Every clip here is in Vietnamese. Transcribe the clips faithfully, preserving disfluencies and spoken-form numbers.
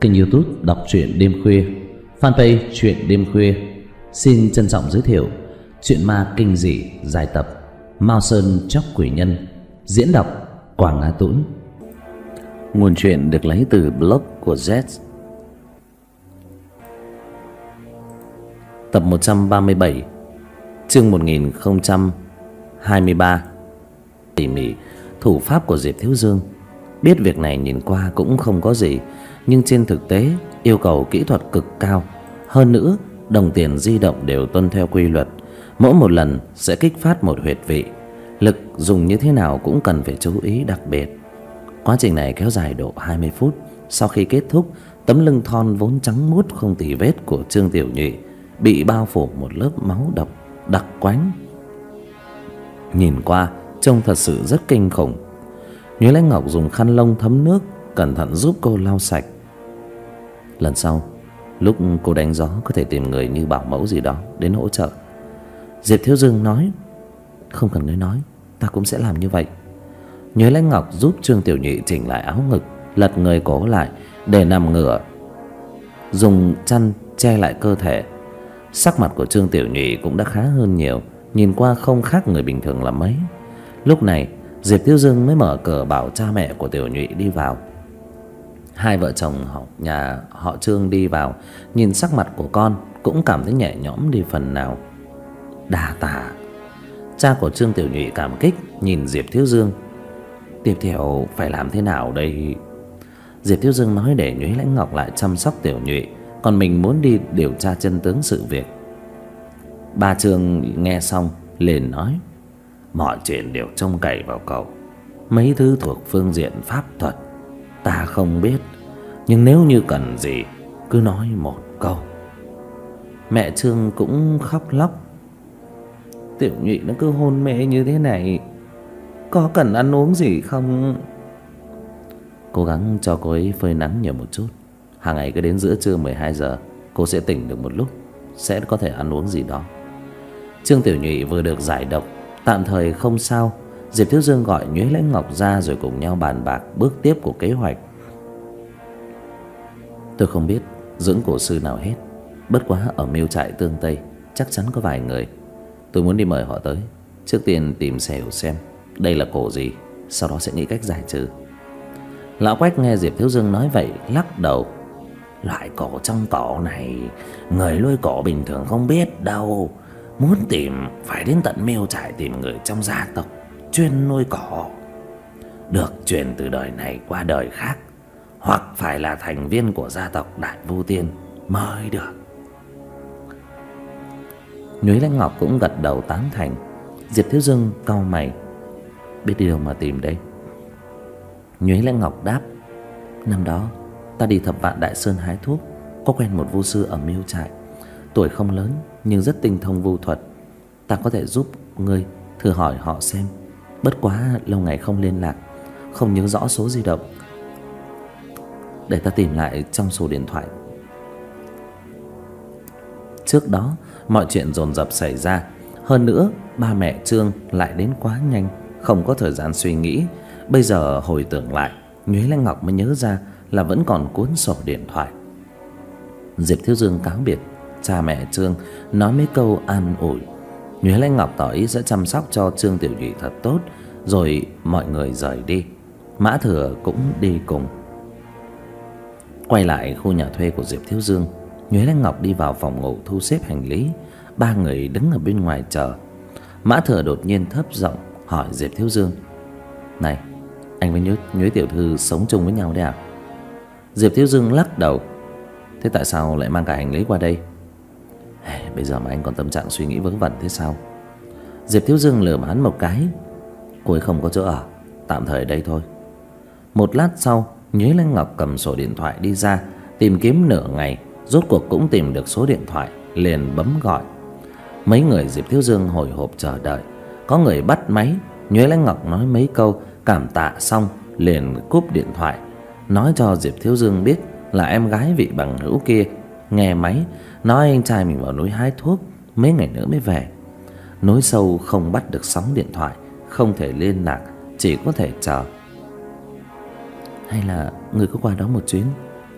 kênh YouTube Đọc truyện đêm khuya, fanpage truyện đêm khuya xin trân trọng giới thiệu truyện ma kinh dị dài tập Mao Sơn Chóc Quỷ Nhân, diễn đọc Quảng Á Tũng. Nguồn truyện được lấy từ blog của Z. Tập một trăm ba mươi bảy, chương một nghìn không trăm hai mươi ba. Tỉ mỉ, thủ pháp của Diệp Thiếu Dương. Biết việc này nhìn qua cũng không có gì, nhưng trên thực tế yêu cầu kỹ thuật cực cao. Hơn nữa, đồng tiền di động đều tuân theo quy luật, mỗi một lần sẽ kích phát một huyệt vị. Lực dùng như thế nào cũng cần phải chú ý đặc biệt. Quá trình này kéo dài độ hai mươi phút. Sau khi kết thúc, tấm lưng thon vốn trắng muốt không tì vết của Trương Tiểu Nhụy bị bao phủ một lớp máu độc đặc quánh. Nhìn qua trông thật sự rất kinh khủng. Nhuế Lãnh Ngọc dùng khăn lông thấm nước cẩn thận giúp cô lau sạch. Lần sau lúc cô đánh gió có thể tìm người như bảo mẫu gì đó đến hỗ trợ. Diệp Thiếu Dương nói. Không cần ngươi nói, ta cũng sẽ làm như vậy. Nhuế Lãnh Ngọc giúp Trương Tiểu Nhụy chỉnh lại áo ngực, lật người cổ lại để nằm ngửa, dùng chăn che lại cơ thể. Sắc mặt của Trương Tiểu Nhụy cũng đã khá hơn nhiều, nhìn qua không khác người bình thường là mấy. Lúc này Diệp Thiếu Dương mới mở cửa bảo cha mẹ của Tiểu Nhụy đi vào. Hai vợ chồng họ nhà họ Trương đi vào, nhìn sắc mặt của con cũng cảm thấy nhẹ nhõm đi phần nào. Đa tạ. Cha của Trương Tiểu Nhụy cảm kích nhìn Diệp Thiếu Dương. Tiếp theo phải làm thế nào đây? Diệp Thiếu Dương nói để Nhuế Lãnh Ngọc lại chăm sóc Tiểu Nhụy, còn mình muốn đi điều tra chân tướng sự việc. Ba Trương nghe xong liền nói. Mọi chuyện đều trông cậy vào cậu. Mấy thứ thuộc phương diện pháp thuật ta không biết, nhưng nếu như cần gì cứ nói một câu. Mẹ Trương cũng khóc lóc. Tiểu Nhụy nó cứ hôn mê như thế này, có cần ăn uống gì không? Cố gắng cho cô ấy phơi nắng nhiều một chút. Hàng ngày cứ đến giữa trưa mười hai giờ cô sẽ tỉnh được một lúc, sẽ có thể ăn uống gì đó. Trương Tiểu Nhụy vừa được giải độc, tạm thời không sao. Diệp Thiếu Dương gọi Nhuế Lãnh Ngọc ra rồi cùng nhau bàn bạc bước tiếp của kế hoạch. Tôi không biết dưỡng cổ sư nào hết, bất quá ở miêu trại Tương Tây chắc chắn có vài người. Tôi muốn đi mời họ tới. Trước tiên tìm hiểu xem đây là cổ gì, sau đó sẽ nghĩ cách giải trừ. Lão Quách nghe Diệp Thiếu Dương nói vậy lắc đầu. Loại cổ trong cỏ này người nuôi cổ bình thường không biết đâu. Muốn tìm phải đến tận miêu trại tìm người trong gia tộc chuyên nuôi cỏ, được truyền từ đời này qua đời khác, hoặc phải là thành viên của gia tộc Đại Vu Tiên mới được. Nhuế Lãnh Ngọc cũng gật đầu tán thành. Diệp Thiếu Dương cau mày. Biết đi đâu mà tìm đây? Nhuế Lãnh Ngọc đáp. Năm đó ta đi Thập Vạn Đại Sơn hái thuốc, có quen một vu sư ở miêu trại. Tuổi không lớn nhưng rất tinh thông vu thuật. Ta có thể giúp ngươi thử hỏi họ xem. Bất quá lâu ngày không liên lạc, không nhớ rõ số di động. Để ta tìm lại trong sổ điện thoại. Trước đó mọi chuyện dồn dập xảy ra. Hơn nữa ba mẹ Trương lại đến quá nhanh, không có thời gian suy nghĩ. Bây giờ hồi tưởng lại, Nhuế Lãnh Ngọc mới nhớ ra là vẫn còn cuốn sổ điện thoại. Diệp Thiếu Dương cáo biệt cha mẹ Trương, nói mấy câu an ủi. Nhuế Lãnh Ngọc tỏ ý sẽ chăm sóc cho Trương Tiểu Nhụy thật tốt, rồi mọi người rời đi. Mã Thừa cũng đi cùng. Quay lại khu nhà thuê của Diệp Thiếu Dương, Nhuế Lãnh Ngọc đi vào phòng ngủ thu xếp hành lý. Ba người đứng ở bên ngoài chờ. Mã Thừa đột nhiên thấp giọng hỏi Diệp Thiếu Dương. Này, anh với Nhuế, Nhuế tiểu thư sống chung với nhau đấy à? Diệp Thiếu Dương lắc đầu. Thế tại sao lại mang cả hành lý qua đây? Bây giờ mà anh còn tâm trạng suy nghĩ vớ vẩn thế sao? Diệp Thiếu Dương lườm hắn một cái. Cô ấy không có chỗ ở, tạm thời ở đây thôi. Một lát sau, Nhuế Lãnh Ngọc cầm sổ điện thoại đi ra, tìm kiếm nửa ngày, rốt cuộc cũng tìm được số điện thoại, liền bấm gọi. Mấy người Diệp Thiếu Dương hồi hộp chờ đợi. Có người bắt máy. Nhuế Lãnh Ngọc nói mấy câu cảm tạ xong liền cúp điện thoại, nói cho Diệp Thiếu Dương biết là em gái vị bằng hữu kia nghe máy, nói anh trai mình vào núi hái thuốc, mấy ngày nữa mới về. Núi sâu không bắt được sóng điện thoại, không thể liên lạc, chỉ có thể chờ. Hay là người cứ qua đó một chuyến,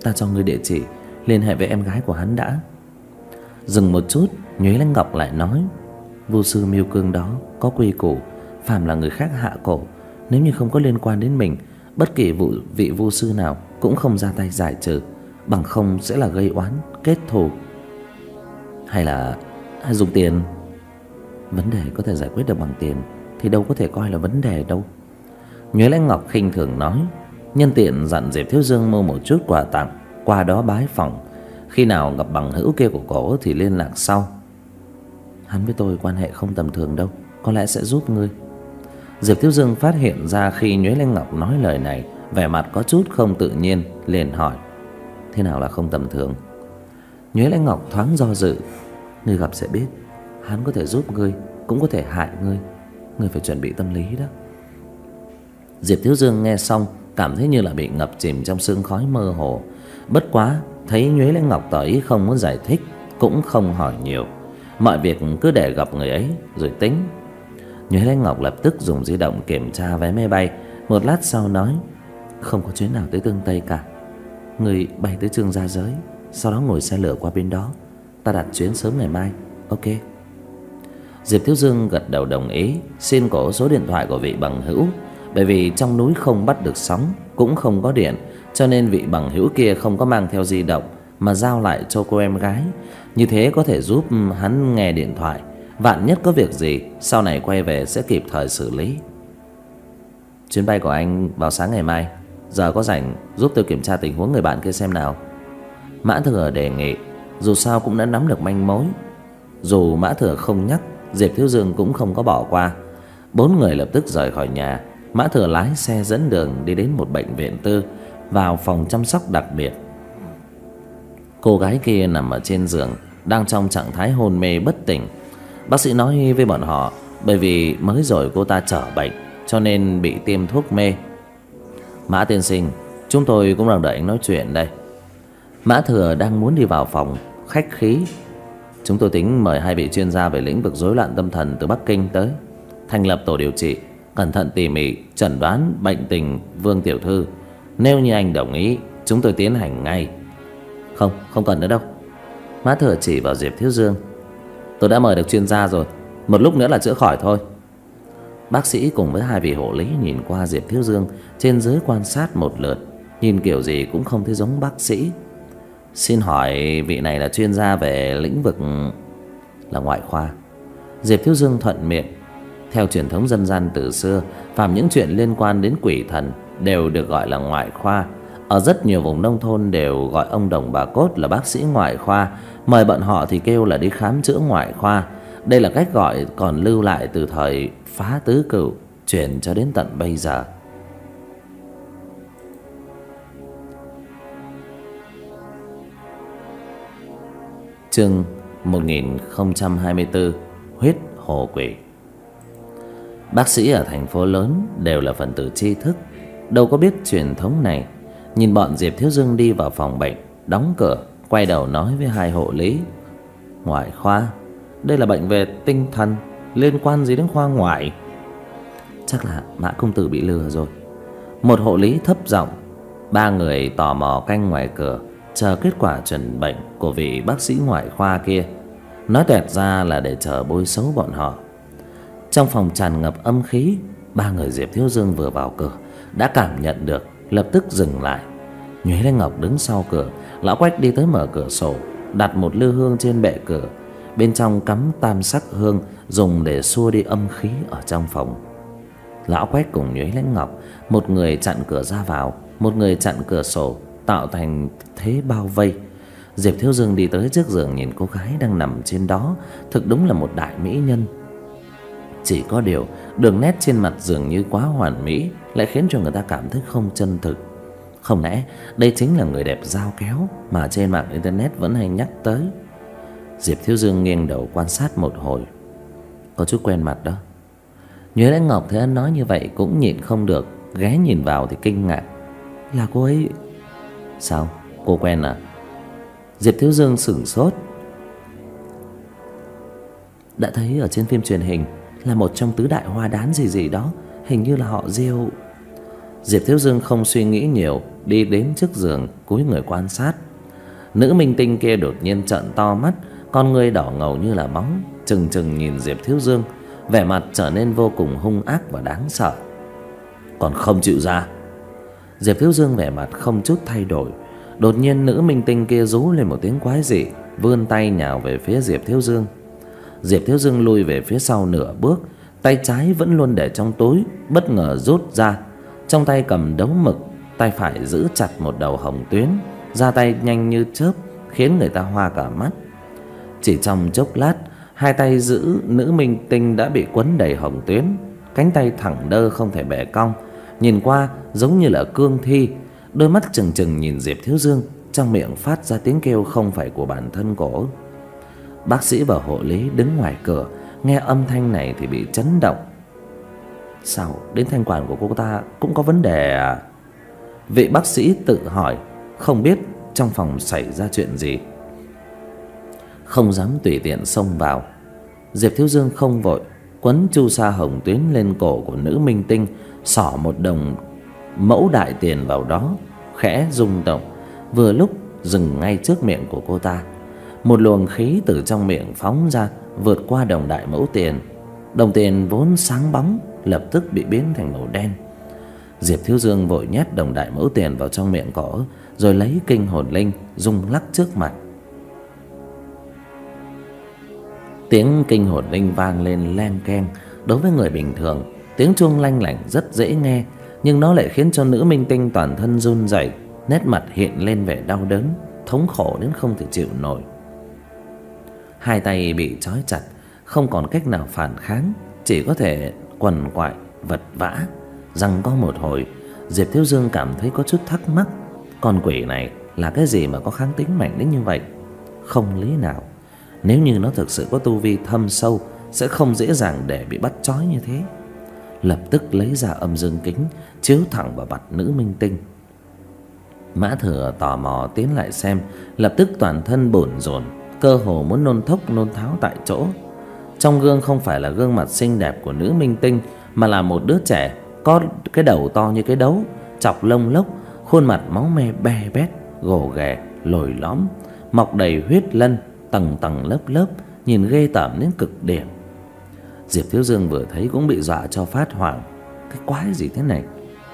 Ta cho ngươi địa chỉ, liên hệ với em gái của hắn đã. Dừng một chút, Nhuế Lãnh Ngọc lại nói: Vu sư Miêu Cương đó có quy củ, phàm là người khác hạ cổ, nếu như không có liên quan đến mình, bất kỳ vụ vị vu sư nào cũng không ra tay giải trừ, bằng không sẽ là gây oán kết thù. Hay là hay dùng tiền? Vấn đề có thể giải quyết được bằng tiền thì đâu có thể coi là vấn đề đâu. Nhuế Lãnh Ngọc khinh thường nói, nhân tiện dặn Diệp Thiếu Dương mua một chút quà tặng, qua đó bái phỏng. Khi nào gặp bằng hữu kia của cổ thì liên lạc sau. Hắn với tôi quan hệ không tầm thường đâu, có lẽ sẽ giúp ngươi. Diệp Thiếu Dương phát hiện ra khi Nhuế Lãnh Ngọc nói lời này, vẻ mặt có chút không tự nhiên, liền hỏi: Thế nào là không tầm thường? Nhuế Lãnh Ngọc thoáng do dự: Ngươi gặp sẽ biết, hắn có thể giúp ngươi, cũng có thể hại ngươi. Ngươi phải chuẩn bị tâm lý đó. Diệp Thiếu Dương nghe xong cảm thấy như là bị ngập chìm trong sương khói mơ hồ. Bất quá thấy Nhuế Lãnh Ngọc tỏ ý không muốn giải thích, cũng không hỏi nhiều. Mọi việc cứ để gặp người ấy rồi tính. Nhuế Lãnh Ngọc lập tức dùng di động kiểm tra vé máy bay. Một lát sau nói: Không có chuyến nào tới Tương Tây cả. Người bay tới Trương Gia Giới, sau đó ngồi xe lửa qua bên đó. Ta đặt chuyến sớm ngày mai. Ok. Diệp Thiếu Dương gật đầu đồng ý, xin cổ số điện thoại của vị bằng hữu. Bởi vì trong núi không bắt được sóng, cũng không có điện, cho nên vị bằng hữu kia không có mang theo di động, mà giao lại cho cô em gái. Như thế có thể giúp hắn nghe điện thoại, vạn nhất có việc gì sau này quay về sẽ kịp thời xử lý. Chuyến bay của anh vào sáng ngày mai, giờ có rảnh giúp tôi kiểm tra tình huống người bạn kia xem nào. Mã Thừa đề nghị, dù sao cũng đã nắm được manh mối. Dù Mã Thừa không nhắc, Diệp Thiếu Dương cũng không có bỏ qua. Bốn người lập tức rời khỏi nhà. Mã Thừa lái xe dẫn đường đi đến một bệnh viện tư, vào phòng chăm sóc đặc biệt. Cô gái kia nằm ở trên giường, đang trong trạng thái hôn mê bất tỉnh. Bác sĩ nói với bọn họ, bởi vì mới rồi cô ta trở bệnh, cho nên bị tiêm thuốc mê. Mã tiên sinh, chúng tôi cũng đang đợi anh nói chuyện đây. Mã Thừa đang muốn đi vào phòng, khách khí: Chúng tôi tính mời hai vị chuyên gia về lĩnh vực rối loạn tâm thần từ Bắc Kinh tới, thành lập tổ điều trị, cẩn thận tỉ mỉ chẩn đoán bệnh tình Vương tiểu thư. Nếu như anh đồng ý, chúng tôi tiến hành ngay. Không, không cần nữa đâu. Mã Thừa chỉ vào Diệp Thiếu Dương: Tôi đã mời được chuyên gia rồi, một lúc nữa là chữa khỏi thôi. Bác sĩ cùng với hai vị hộ lý nhìn qua Diệp Thiếu Dương, trên dưới quan sát một lượt, nhìn kiểu gì cũng không thấy giống bác sĩ. Xin hỏi vị này là chuyên gia về lĩnh vực là ngoại khoa. Diệp Thiếu Dương thuận miệng. Theo truyền thống dân gian từ xưa, phàm những chuyện liên quan đến quỷ thần đều được gọi là ngoại khoa. Ở rất nhiều vùng nông thôn đều gọi ông đồng bà cốt là bác sĩ ngoại khoa, mời bọn họ thì kêu là đi khám chữa ngoại khoa. Đây là cách gọi còn lưu lại từ thời Phá Tứ Cửu, truyền cho đến tận bây giờ. Chương một nghìn không trăm hai mươi tư: Huyết Hồ Quỷ. Bác sĩ ở thành phố lớn đều là phần tử tri thức, đâu có biết truyền thống này. Nhìn bọn Diệp Thiếu Dương đi vào phòng bệnh, đóng cửa, quay đầu nói với hai hộ lý: Ngoại khoa? Đây là bệnh về tinh thần, liên quan gì đến khoa ngoại? Chắc là Mã công tử bị lừa rồi. Một hộ lý thấp giọng. Ba người tò mò canh ngoài cửa, chờ kết quả chẩn bệnh của vị bác sĩ ngoại khoa kia. Nói toẹt ra là để chờ bôi xấu bọn họ. Trong phòng tràn ngập âm khí, ba người Diệp Thiếu Dương vừa vào cửa đã cảm nhận được, lập tức dừng lại. Nhuế Lãnh Ngọc đứng sau cửa, lão Quách đi tới mở cửa sổ, đặt một lư hương trên bệ cửa, bên trong cắm tam sắc hương dùng để xua đi âm khí ở trong phòng. Lão Quách cùng Nhuế Lãnh Ngọc, một người chặn cửa ra vào, một người chặn cửa sổ, tạo thành thế bao vây. Diệp Thiếu Dương đi tới trước giường nhìn cô gái đang nằm trên đó, thực đúng là một đại mỹ nhân. Chỉ có điều đường nét trên mặt dường như quá hoàn mỹ, lại khiến cho người ta cảm thấy không chân thực. Không lẽ đây chính là người đẹp dao kéo mà trên mạng internet vẫn hay nhắc tới? Diệp Thiếu Dương nghiêng đầu quan sát một hồi, có chút quen mặt đó. Nhuế Lãnh Ngọc thấy anh nói như vậy cũng nhịn không được, ghé nhìn vào thì kinh ngạc: Là cô ấy? Sao, cô quen à? Diệp Thiếu Dương sửng sốt. Đã thấy ở trên phim truyền hình là một trong tứ đại hoa đán gì gì đó, hình như là họ Diêu. Diệp Thiếu Dương không suy nghĩ nhiều, đi đến trước giường cúi người quan sát. Nữ minh tinh kia đột nhiên trợn to mắt, con ngươi đỏ ngầu như là máu, trừng trừng nhìn Diệp Thiếu Dương, vẻ mặt trở nên vô cùng hung ác và đáng sợ. Còn không chịu ra? Diệp Thiếu Dương vẻ mặt không chút thay đổi. Đột nhiên nữ minh tinh kia rú lên một tiếng quái dị, vươn tay nhào về phía Diệp Thiếu Dương. Diệp Thiếu Dương lùi về phía sau nửa bước, tay trái vẫn luôn để trong túi bất ngờ rút ra, trong tay cầm đấu mực, tay phải giữ chặt một đầu hồng tuyến, ra tay nhanh như chớp, khiến người ta hoa cả mắt. Chỉ trong chốc lát, hai tay giữ nữ minh tinh đã bị quấn đầy hồng tuyến, cánh tay thẳng đơ không thể bẻ cong, nhìn qua giống như là cương thi, đôi mắt trừng trừng nhìn Diệp Thiếu Dương, trong miệng phát ra tiếng kêu không phải của bản thân cổ. Bác sĩ và hộ lý đứng ngoài cửa nghe âm thanh này thì bị chấn động. Sao đến thanh quản của cô ta cũng có vấn đề à? Vị bác sĩ tự hỏi, không biết trong phòng xảy ra chuyện gì. Không dám tùy tiện xông vào, Diệp Thiếu Dương không vội, quấn chu sa hồng tuyến lên cổ của nữ minh tinh, xỏ một đồng mẫu đại tiền vào đó, khẽ rung động, vừa lúc dừng ngay trước miệng của cô ta. Một luồng khí từ trong miệng phóng ra, vượt qua đồng đại mẫu tiền. Đồng tiền vốn sáng bóng lập tức bị biến thành màu đen. Diệp Thiếu Dương vội nhét đồng đại mẫu tiền vào trong miệng cổ, rồi lấy kinh hồn linh rung lắc trước mặt. Tiếng kinh hồn linh vang lên len keng. Đối với người bình thường, tiếng chuông lanh lảnh rất dễ nghe, nhưng nó lại khiến cho nữ minh tinh toàn thân run rẩy, nét mặt hiện lên vẻ đau đớn, thống khổ đến không thể chịu nổi. Hai tay bị trói chặt, không còn cách nào phản kháng, chỉ có thể quằn quại vật vã. Rằng có một hồi, Diệp Thiếu Dương cảm thấy có chút thắc mắc, con quỷ này là cái gì mà có kháng tính mạnh đến như vậy? Không lý nào, nếu như nó thực sự có tu vi thâm sâu, sẽ không dễ dàng để bị bắt trói như thế. Lập tức lấy ra âm dương kính chiếu thẳng vào mặt nữ minh tinh. Mã Thừa tò mò tiến lại xem, lập tức toàn thân bủn rủn, cơ hồ muốn nôn thốc nôn tháo tại chỗ. Trong gương không phải là gương mặt xinh đẹp của nữ minh tinh, mà là một đứa trẻ có cái đầu to như cái đấu, chọc lông lốc, khuôn mặt máu me be bét, gồ ghề, lồi lõm, mọc đầy huyết lân, tầng tầng lớp lớp, nhìn ghê tởm đến cực điểm. Diệp Thiếu Dương vừa thấy cũng bị dọa cho phát hoảng. Cái quái gì thế này?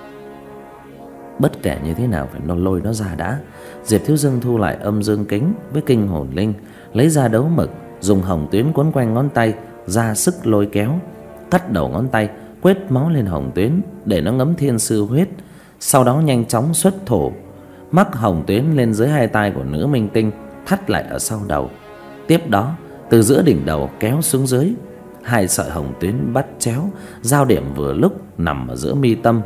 Bất kể như thế nào phải nó lôi nó ra đã. Diệp Thiếu Dương thu lại âm dương kính với kinh hồn linh, lấy ra đấu mực, dùng hồng tuyến quấn quanh ngón tay, ra sức lôi kéo, cắt đầu ngón tay, quết máu lên hồng tuyến để nó ngấm thiên sư huyết. Sau đó nhanh chóng xuất thủ, mắc hồng tuyến lên dưới hai tay của nữ minh tinh, thắt lại ở sau đầu. Tiếp đó từ giữa đỉnh đầu kéo xuống dưới, hai sợi hồng tuyến bắt chéo, giao điểm vừa lúc nằm ở giữa mi tâm.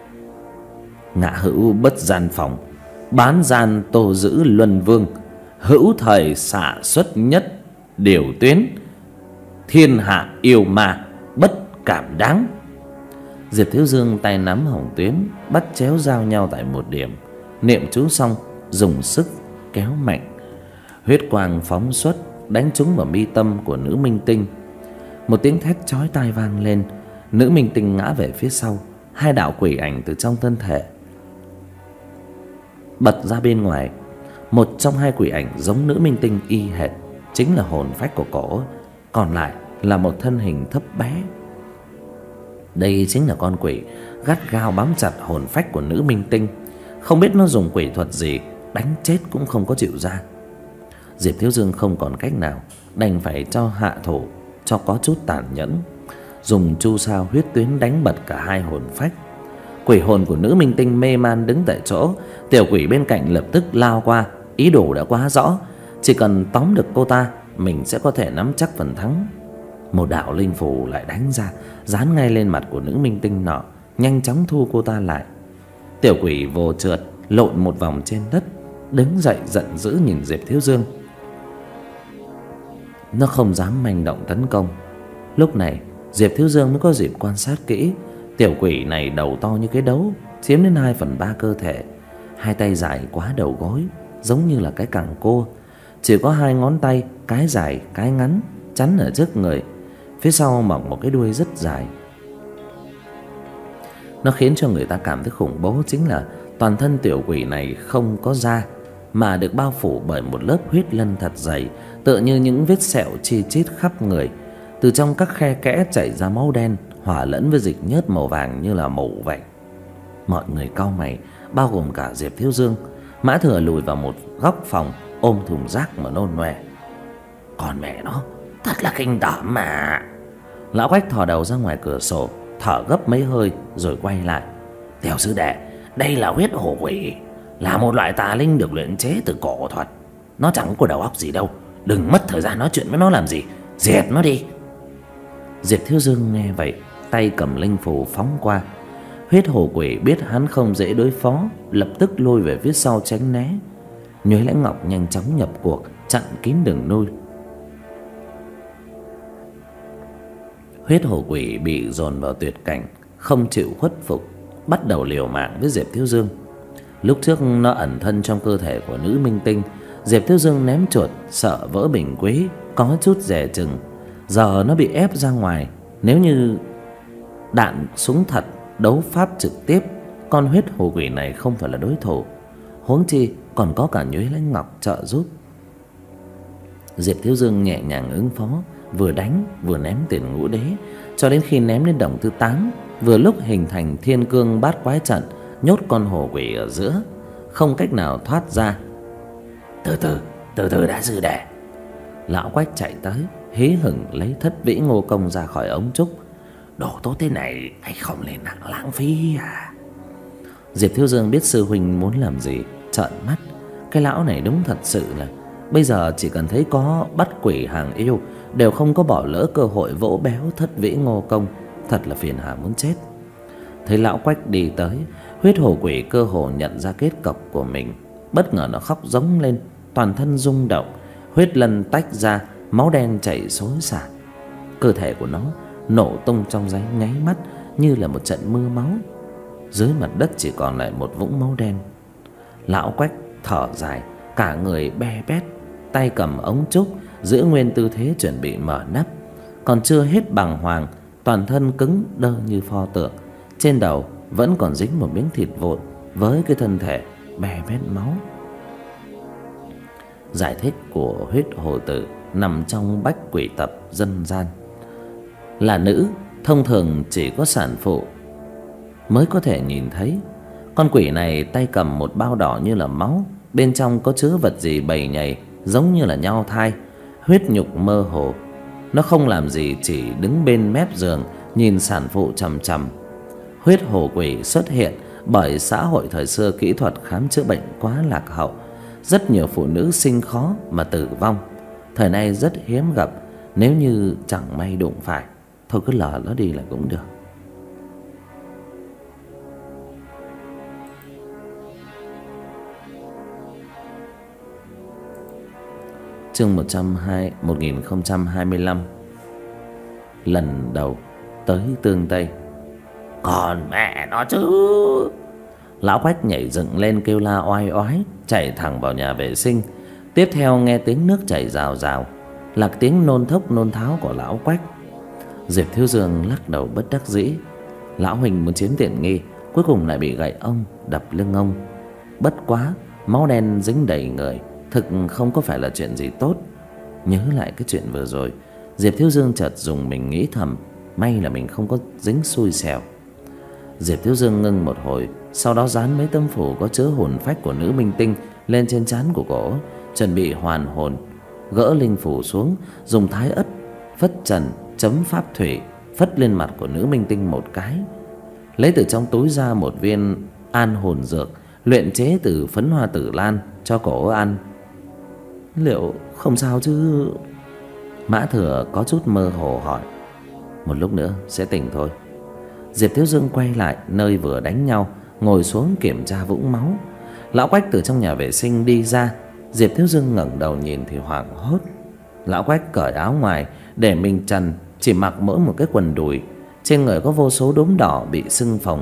Ngạ hữu bất gian phòng, bán gian tô giữ luân vương, hữu thời xạ xuất nhất điều tuyến, thiên hạ yêu ma bất cảm đáng. Diệp Thiếu Dương tay nắm hồng tuyến bắt chéo giao nhau tại một điểm, niệm chú xong dùng sức kéo mạnh, huyết quang phóng xuất đánh trúng vào mi tâm của nữ minh tinh. Một tiếng thét chói tai vang lên, nữ minh tinh ngã về phía sau, hai đạo quỷ ảnh từ trong thân thể bật ra bên ngoài. Một trong hai quỷ ảnh giống nữ minh tinh y hệt, chính là hồn phách của cổ, còn lại là một thân hình thấp bé. Đây chính là con quỷ gắt gao bám chặt hồn phách của nữ minh tinh, không biết nó dùng quỷ thuật gì, đánh chết cũng không có chịu ra. Diệp Thiếu Dương không còn cách nào, đành phải cho hạ thủ, cho có chút tàn nhẫn, dùng chu sa huyết tuyến đánh bật cả hai hồn phách. Quỷ hồn của nữ minh tinh mê man đứng tại chỗ, tiểu quỷ bên cạnh lập tức lao qua, ý đồ đã quá rõ, chỉ cần tóm được cô ta, mình sẽ có thể nắm chắc phần thắng. Một đạo linh phù lại đánh ra, dán ngay lên mặt của nữ minh tinh nọ, nhanh chóng thu cô ta lại. Tiểu quỷ vô trượt lộn một vòng trên đất, đứng dậy giận dữ nhìn Diệp Thiếu Dương. Nó không dám manh động tấn công. Lúc này Diệp Thiếu Dương mới có dịp quan sát kỹ. Tiểu quỷ này đầu to như cái đấu, chiếm đến hai phần ba cơ thể, hai tay dài quá đầu gối, giống như là cái cẳng cô. Chỉ có hai ngón tay, cái dài cái ngắn, chắn ở trước người, phía sau mọc một cái đuôi rất dài. Nó khiến cho người ta cảm thấy khủng bố chính là Toàn thân tiểu quỷ này không có da, mà được bao phủ bởi một lớp huyết lân thật dày, tựa như những vết sẹo chi chít khắp người. Từ trong các khe kẽ chảy ra máu đen hòa lẫn với dịch nhớt màu vàng như là mủ vậy. Mọi người cau mày, bao gồm cả Diệp Thiếu Dương. Mã Thừa lùi vào một góc phòng, ôm thùng rác mà nôn nòe. Còn mẹ nó, thật là kinh tởm mà. Lão Quách thò đầu ra ngoài cửa sổ, thở gấp mấy hơi rồi quay lại. Tiểu sư đệ, đây là huyết hổ quỷ, là một loại tà linh được luyện chế từ cổ thuật. Nó chẳng có đầu óc gì đâu, đừng mất thời gian nói chuyện với nó làm gì, diệt nó đi. Diệp Thiếu Dương nghe vậy, tay cầm linh phù phóng qua. Huyết hổ quỷ biết hắn không dễ đối phó, lập tức lôi về phía sau tránh né. Nhuế Lãnh Ngọc nhanh chóng nhập cuộc, chặn kín đường lui. Huyết hổ quỷ bị dồn vào tuyệt cảnh, không chịu khuất phục, bắt đầu liều mạng với Diệp Thiếu Dương. Lúc trước nó ẩn thân trong cơ thể của nữ minh tinh, Diệp Thiếu Dương ném chuột sợ vỡ bình quế, có chút dè chừng. Giờ nó bị ép ra ngoài, nếu như đạn súng thật, đấu pháp trực tiếp, con huyết hổ quỷ này không phải là đối thủ. Huống chi còn có cả Nhuế Lãnh Ngọc trợ giúp. Diệp Thiếu Dương nhẹ nhàng ứng phó, vừa đánh vừa ném tiền ngũ đế, cho đến khi ném đến đồng thứ tám, vừa lúc hình thành thiên cương bát quái trận, nhốt con hổ quỷ ở giữa, không cách nào thoát ra. Từ từ, từ từ đã sư đệ. Lão Quách chạy tới, hí hửng lấy thất vĩ ngô công ra khỏi ống trúc. Đồ tốt thế này hay không lên nặng lãng phí à? Diệp Thiếu Dương biết sư huynh muốn làm gì, trợn mắt. Cái lão này đúng thật sự là bây giờ chỉ cần thấy có bắt quỷ hàng yêu đều không có bỏ lỡ cơ hội vỗ béo thất vĩ ngô công, thật là phiền hà muốn chết. Thấy lão Quách đi tới, huyết hổ quỷ cơ hồ nhận ra kết cục của mình, bất ngờ nó khóc giống lên, toàn thân rung động, huyết lân tách ra, máu đen chảy xối xả. Cơ thể của nó nổ tung trong giây nháy mắt như là một trận mưa máu. Dưới mặt đất chỉ còn lại một vũng máu đen. Lão Quách thở dài, cả người be bét, tay cầm ống trúc, giữ nguyên tư thế chuẩn bị mở nắp. Còn chưa hết bàng hoàng, toàn thân cứng đơ như pho tượng, trên đầu vẫn còn dính một miếng thịt vụn với cái thân thể be bét máu. Giải thích của huyết hổ tử nằm trong bách quỷ tập dân gian. Là nữ, thông thường chỉ có sản phụ mới có thể nhìn thấy. Con quỷ này tay cầm một bao đỏ như là máu, bên trong có chứa vật gì bầy nhầy giống như là nhau thai, huyết nhục mơ hồ. Nó không làm gì, chỉ đứng bên mép giường nhìn sản phụ chằm chằm. Huyết hổ quỷ xuất hiện bởi xã hội thời xưa kỹ thuật khám chữa bệnh quá lạc hậu, rất nhiều phụ nữ sinh khó mà tử vong. Thời nay rất hiếm gặp, nếu như chẳng may đụng phải, thôi cứ lờ nó đi là cũng được. Chương một trăm hai một nghìn không trăm hai mươi lăm. Lần đầu tới Tương Tây. Còn mẹ nó chứ. Lão Quách nhảy dựng lên kêu la oai oái, chạy thẳng vào nhà vệ sinh. Tiếp theo nghe tiếng nước chảy rào rào, là tiếng nôn thốc nôn tháo của lão Quách. Diệp Thiếu Dương lắc đầu bất đắc dĩ. Lão huynh muốn chiếm tiện nghi, cuối cùng lại bị gậy ông đập lưng ông. Bất quá máu đen dính đầy người, thực không có phải là chuyện gì tốt. Nhớ lại cái chuyện vừa rồi, Diệp Thiếu Dương chợt dùng mình nghĩ thầm, may là mình không có dính xui xẻo. Diệp Thiếu Dương ngưng một hồi, sau đó dán mấy tấm phủ có chứa hồn phách của nữ minh tinh lên trên trán của cổ, chuẩn bị hoàn hồn. Gỡ linh phủ xuống, dùng thái ất phất trần chấm pháp thủy phất lên mặt của nữ minh tinh một cái. Lấy từ trong túi ra một viên an hồn dược luyện chế từ phấn hoa tử lan cho cổ ăn. Liệu không sao chứ? Mã Thừa có chút mơ hồ hỏi. Một lúc nữa sẽ tỉnh thôi. Diệp Thiếu Dương quay lại nơi vừa đánh nhau, ngồi xuống kiểm tra vũng máu. Lão Quách từ trong nhà vệ sinh đi ra. Diệp Thiếu Dương ngẩng đầu nhìn thì hoảng hốt. Lão Quách cởi áo ngoài để mình trần, chỉ mặc mỗi một cái quần đùi, trên người có vô số đốm đỏ bị sưng phồng.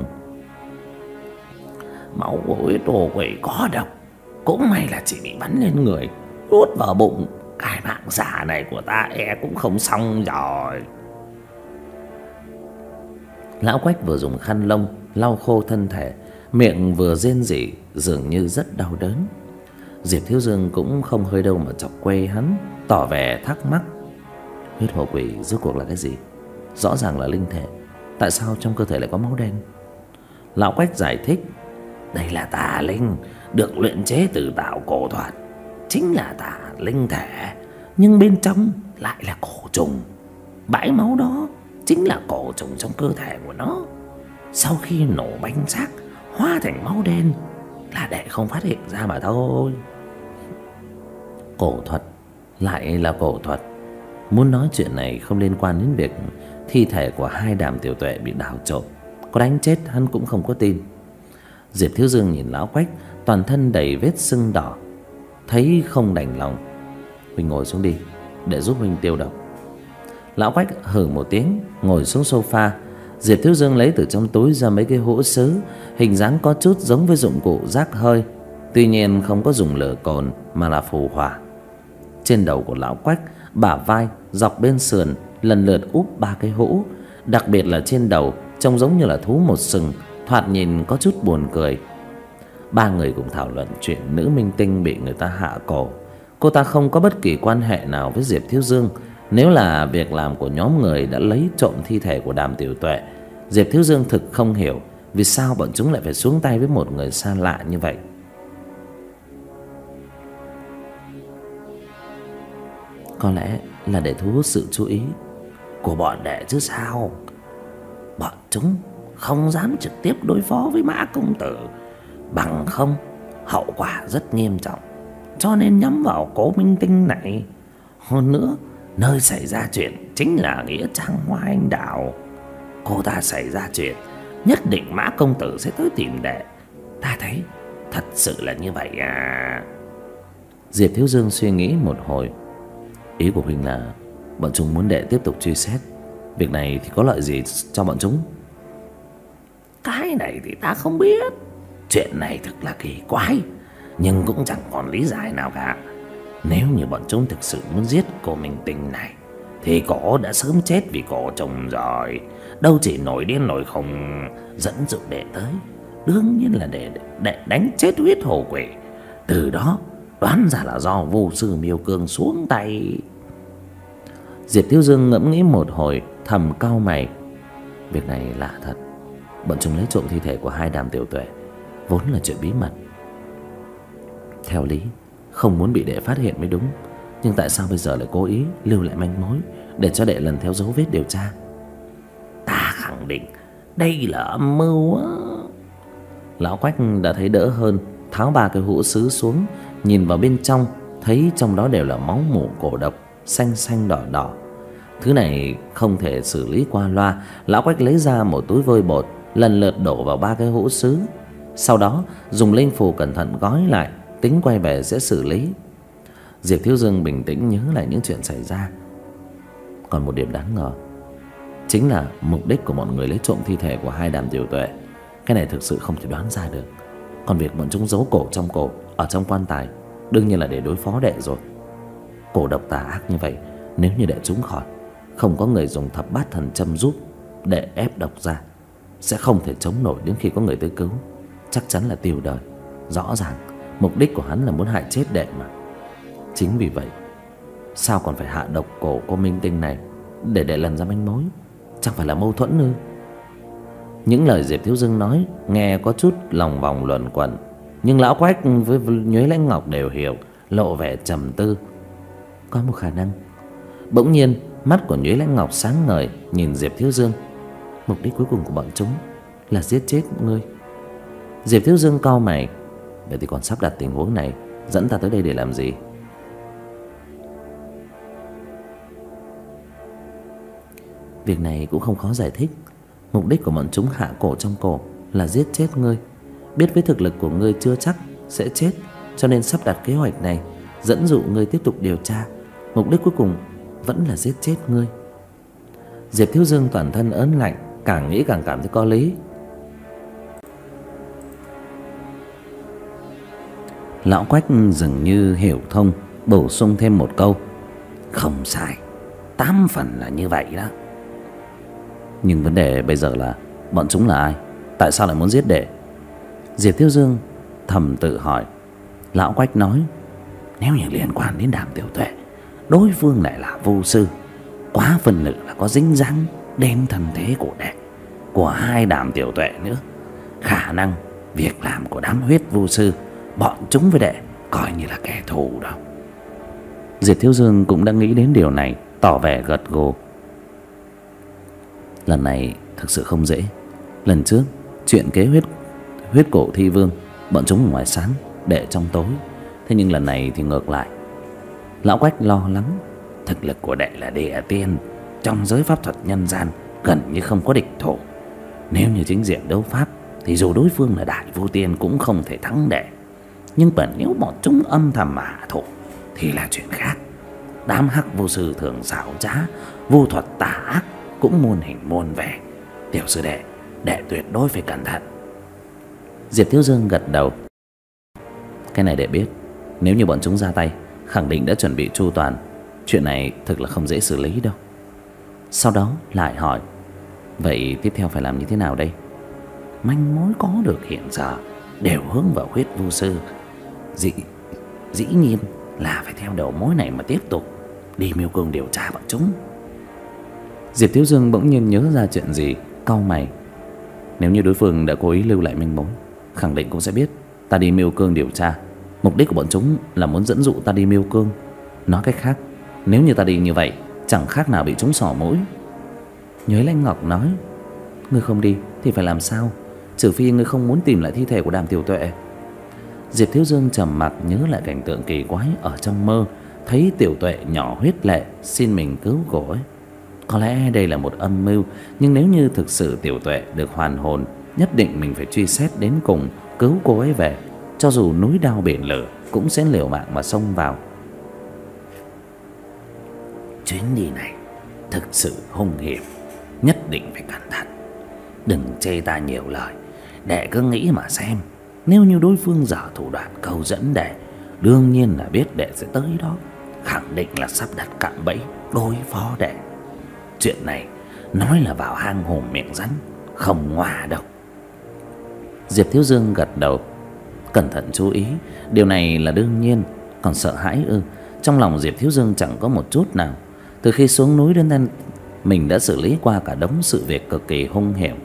Máu của huyết hổ quỷ có độc, cũng may là chỉ bị bắn lên người, đốt vào bụng. Cái mạng giả này của ta e cũng không xong rồi. Lão Quách vừa dùng khăn lông lau khô thân thể, miệng vừa rên rỉ dường như rất đau đớn. Diệp Thiếu Dương cũng không hơi đâu mà chọc quê hắn, tỏ vẻ thắc mắc. Huyết hồ quỷ rốt cuộc là cái gì? Rõ ràng là linh thể, tại sao trong cơ thể lại có máu đen? Lão Quách giải thích. Đây là tà linh, được luyện chế từ tạo cổ thuật, chính là tà linh thể, nhưng bên trong lại là cổ trùng. Bãi máu đó chính là cổ trùng trong cơ thể của nó. Sau khi nổ bánh xác hóa thành máu đen là đệ không phát hiện ra mà thôi. Cổ thuật lại là cổ thuật. Muốn nói chuyện này không liên quan đến việc thi thể của hai Đàm Tiểu Tuệ bị đào trộm, có đánh chết hắn cũng không có tin. Diệp Thiếu Dương nhìn lão Quách toàn thân đầy vết sưng đỏ, thấy không đành lòng. Huynh ngồi xuống đi, để giúp huynh tiêu độc. Lão Quách hừ một tiếng, ngồi xuống sofa. Diệp Thiếu Dương lấy từ trong túi ra mấy cái hũ sứ, hình dáng có chút giống với dụng cụ rác hơi, tuy nhiên không có dùng lửa cồn mà là phù hỏa. Trên đầu của lão Quách, bả vai, dọc bên sườn lần lượt úp ba cái hũ, đặc biệt là trên đầu trông giống như là thú một sừng, thoạt nhìn có chút buồn cười. Ba người cùng thảo luận chuyện nữ minh tinh bị người ta hạ cổ. Cô ta không có bất kỳ quan hệ nào với Diệp Thiếu Dương. Nếu là việc làm của nhóm người đã lấy trộm thi thể của Đàm Tiểu Tuệ, Diệp Thiếu Dương thực không hiểu vì sao bọn chúng lại phải xuống tay với một người xa lạ như vậy. Có lẽ là để thu hút sự chú ý của bọn đệ chứ sao. Bọn chúng không dám trực tiếp đối phó với Mã công tử, bằng không hậu quả rất nghiêm trọng, cho nên nhắm vào Cố Minh Tinh này. Hơn nữa, nơi xảy ra chuyện chính là nghĩa trang Hoa Anh Đào. Cô ta xảy ra chuyện, nhất định Mã công tử sẽ tới tìm đệ. Ta thấy thật sự là như vậy à. Diệp Thiếu Dương suy nghĩ một hồi. Ý của huynh là bọn chúng muốn đệ tiếp tục truy xét. Việc này thì có lợi gì cho bọn chúng? Cái này thì ta không biết. Chuyện này thực là kỳ quái, nhưng cũng chẳng còn lý giải nào cả. Nếu như bọn chúng thực sự muốn giết cô Minh Tinh này thì cổ đã sớm chết vì cổ trùng rồi, đâu chỉ nổi điên nổi khùng dẫn dụ đệ tới. Đương nhiên là để đệ đánh chết huyết hồ quỷ. Từ đó đoán ra là do vô sư Miêu Cương xuống tay. Diệp Thiếu Dương ngẫm nghĩ một hồi, thầm cau mày. Việc này lạ thật. Bọn chúng lấy trộm thi thể của hai Đàm Tiểu Tuệ vốn là chuyện bí mật. Theo lý không muốn bị đệ phát hiện mới đúng, nhưng tại sao bây giờ lại cố ý lưu lại manh mối để cho đệ lần theo dấu vết điều tra? Ta khẳng định đây là âm mưu á. Lão Quách đã thấy đỡ hơn, tháo ba cái hũ sứ xuống, nhìn vào bên trong, thấy trong đó đều là máu mủ cổ độc, xanh xanh đỏ đỏ. Thứ này không thể xử lý qua loa. Lão Quách lấy ra một túi vôi bột, lần lượt đổ vào ba cái hũ sứ, sau đó dùng linh phù cẩn thận gói lại, tính quay về sẽ xử lý. Diệp Thiếu Dương bình tĩnh nhớ lại những chuyện xảy ra. Còn một điểm đáng ngờ, chính là mục đích của mọi người lấy trộm thi thể của hai Đàm Tiểu Tuệ. Cái này thực sự không thể đoán ra được. Còn việc bọn chúng giấu cổ trong cổ, ở trong quan tài, đương nhiên là để đối phó đệ rồi. Cổ độc tà ác như vậy, nếu như đệ trúng khỏi, không có người dùng thập bát thần châm giúp để ép độc ra, sẽ không thể chống nổi đến khi có người tới cứu, chắc chắn là tiêu đời. Rõ ràng mục đích của hắn là muốn hại chết đệ mà. Chính vì vậy, sao còn phải hạ độc cổ cô Minh Tinh này để đệ lần ra manh mối? Chẳng phải là mâu thuẫn ư? Những lời Diệp Thiếu Dương nói nghe có chút lòng vòng luẩn quẩn, nhưng lão Quách với Nhuế Lãnh Ngọc đều hiểu, lộ vẻ trầm tư. Có một khả năng. Bỗng nhiên mắt của Nhuế Lãnh Ngọc sáng ngời, nhìn Diệp Thiếu Dương. Mục đích cuối cùng của bọn chúng là giết chết ngươi. Diệp Thiếu Dương cau mày. Vậy thì còn sắp đặt tình huống này dẫn ta tới đây để làm gì? Việc này cũng không khó giải thích. Mục đích của bọn chúng hạ cổ trong cổ là giết chết ngươi. Biết với thực lực của ngươi chưa chắc sẽ chết, cho nên sắp đặt kế hoạch này, dẫn dụ ngươi tiếp tục điều tra. Mục đích cuối cùng vẫn là giết chết ngươi. Diệp Thiếu Dương toàn thân ớn lạnh, càng nghĩ càng cảm thấy có lý. Lão Quách dường như hiểu thông, bổ sung thêm một câu. Không sai, tám phần là như vậy đó. Nhưng vấn đề bây giờ là bọn chúng là ai? Tại sao lại muốn giết đệ? Diệp Thiếu Dương thầm tự hỏi. Lão Quách nói: nếu như liên quan đến Đàm Tiểu Tuệ, đối phương lại là vô sư, quá phần nữ là có dính dáng đến thân thế của đệ, của hai Đàm Tiểu Tuệ nữa. Khả năng việc làm của đám huyết vô sư, bọn chúng với đệ coi như là kẻ thù đó. Diệp Thiếu Dương cũng đã nghĩ đến điều này, tỏ vẻ gật gù. Lần này thực sự không dễ. Lần trước chuyện kế huyết huyết cổ thi vương, bọn chúng ở ngoài sáng, đệ trong tối. Thế nhưng lần này thì ngược lại. Lão Quách lo lắng. Thực lực của đệ là địa tiên, trong giới pháp thuật nhân gian gần như không có địch thủ. Nếu như chính diện đấu pháp thì dù đối phương là đại vô tiên cũng không thể thắng đệ. Nhưng mà nếu bọn chúng âm thầm mà hạ thủ thì là chuyện khác. Đám hắc vô sư thường xảo trá, vô thuật tà ác, cũng muôn hình muôn vẻ. Tiểu sư đệ, đệ tuyệt đối phải cẩn thận. Diệp Thiếu Dương gật đầu. Cái này đệ biết. Nếu như bọn chúng ra tay, khẳng định đã chuẩn bị chu toàn. Chuyện này thực là không dễ xử lý đâu. Sau đó lại hỏi: vậy tiếp theo phải làm như thế nào đây? Manh mối có được hiện giờ đều hướng vào huyết vô sư. Dĩ, dĩ nhiên là phải theo đầu mối này mà tiếp tục đi Miêu Cương điều tra bọn chúng. Diệp Thiếu Dương bỗng nhiên nhớ ra chuyện gì, cau mày. Nếu như đối phương đã cố ý lưu lại manh mối, khẳng định cũng sẽ biết ta đi Miêu Cương điều tra. Mục đích của bọn chúng là muốn dẫn dụ ta đi Miêu Cương. Nói cách khác, nếu như ta đi như vậy, chẳng khác nào bị chúng xỏ mũi. Nhuế Lãnh Ngọc nói: ngươi không đi thì phải làm sao? Trừ phi ngươi không muốn tìm lại thi thể của Đàm Tiểu Tuệ. Diệp Thiếu Dương trầm mặc nhớ lại cảnh tượng kỳ quái ở trong mơ, thấy Tiểu Tuệ nhỏ huyết lệ xin mình cứu cô ấy. Có lẽ đây là một âm mưu, nhưng nếu như thực sự Tiểu Tuệ được hoàn hồn, nhất định mình phải truy xét đến cùng, cứu cô ấy về. Cho dù núi đao biển lửa cũng sẽ liều mạng mà xông vào. Chuyến đi này thực sự hung hiểm, nhất định phải cẩn thận. Đừng chê ta nhiều lời, đệ cứ nghĩ mà xem. Nếu như đối phương dở thủ đoạn câu dẫn đệ, đương nhiên là biết đệ sẽ tới đó, khẳng định là sắp đặt cạm bẫy đối phó đệ. Chuyện này nói là vào hang hổ miệng rắn, không ngoa đâu. Diệp Thiếu Dương gật đầu. Cẩn thận chú ý, điều này là đương nhiên. Còn sợ hãi ư? Trong lòng Diệp Thiếu Dương chẳng có một chút nào. Từ khi xuống núi đến nay, mình đã xử lý qua cả đống sự việc cực kỳ hung hiểm,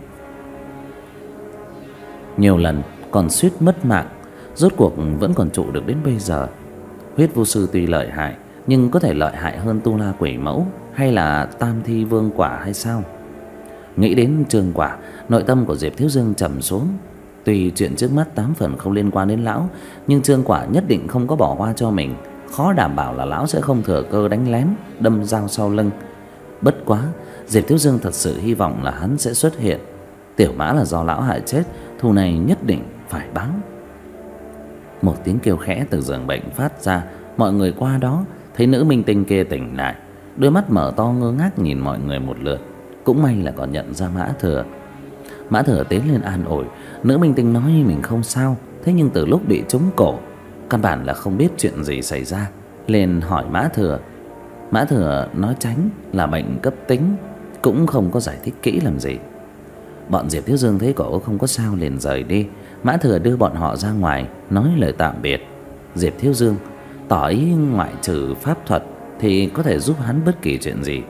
nhiều lần còn suýt mất mạng, rốt cuộc vẫn còn trụ được đến bây giờ. Huyết vô sư tuy lợi hại, nhưng có thể lợi hại hơn Tu La Quỷ Mẫu hay là Tam Thi Vương Quả hay sao? Nghĩ đến Trương Quả, nội tâm của Diệp Thiếu Dương trầm xuống. Tuy chuyện trước mắt tám phần không liên quan đến lão, nhưng Trương Quả nhất định không có bỏ qua cho mình. Khó đảm bảo là lão sẽ không thừa cơ đánh lén, đâm dao sau lưng. Bất quá, Diệp Thiếu Dương thật sự hy vọng là hắn sẽ xuất hiện. Tiểu Mã là do lão hại chết, thù này nhất định phải báo. Một tiếng kêu khẽ từ giường bệnh phát ra. Mọi người qua đó thấy nữ minh tinh kia tỉnh lại, đôi mắt mở to ngơ ngác nhìn mọi người một lượt. Cũng may là còn nhận ra Mã Thừa. Mã Thừa tiến lên an ủi. Nữ minh tinh nói mình không sao, thế nhưng từ lúc bị trúng cổ, căn bản là không biết chuyện gì xảy ra, liền hỏi Mã Thừa. Mã Thừa nói tránh là bệnh cấp tính, cũng không có giải thích kỹ làm gì. Bọn Diệp Thiếu Dương thấy cổ không có sao liền rời đi. Mã Thừa đưa bọn họ ra ngoài, nói lời tạm biệt. Diệp Thiếu Dương tỏ ý ngoại trừ pháp thuật thì có thể giúp hắn bất kỳ chuyện gì.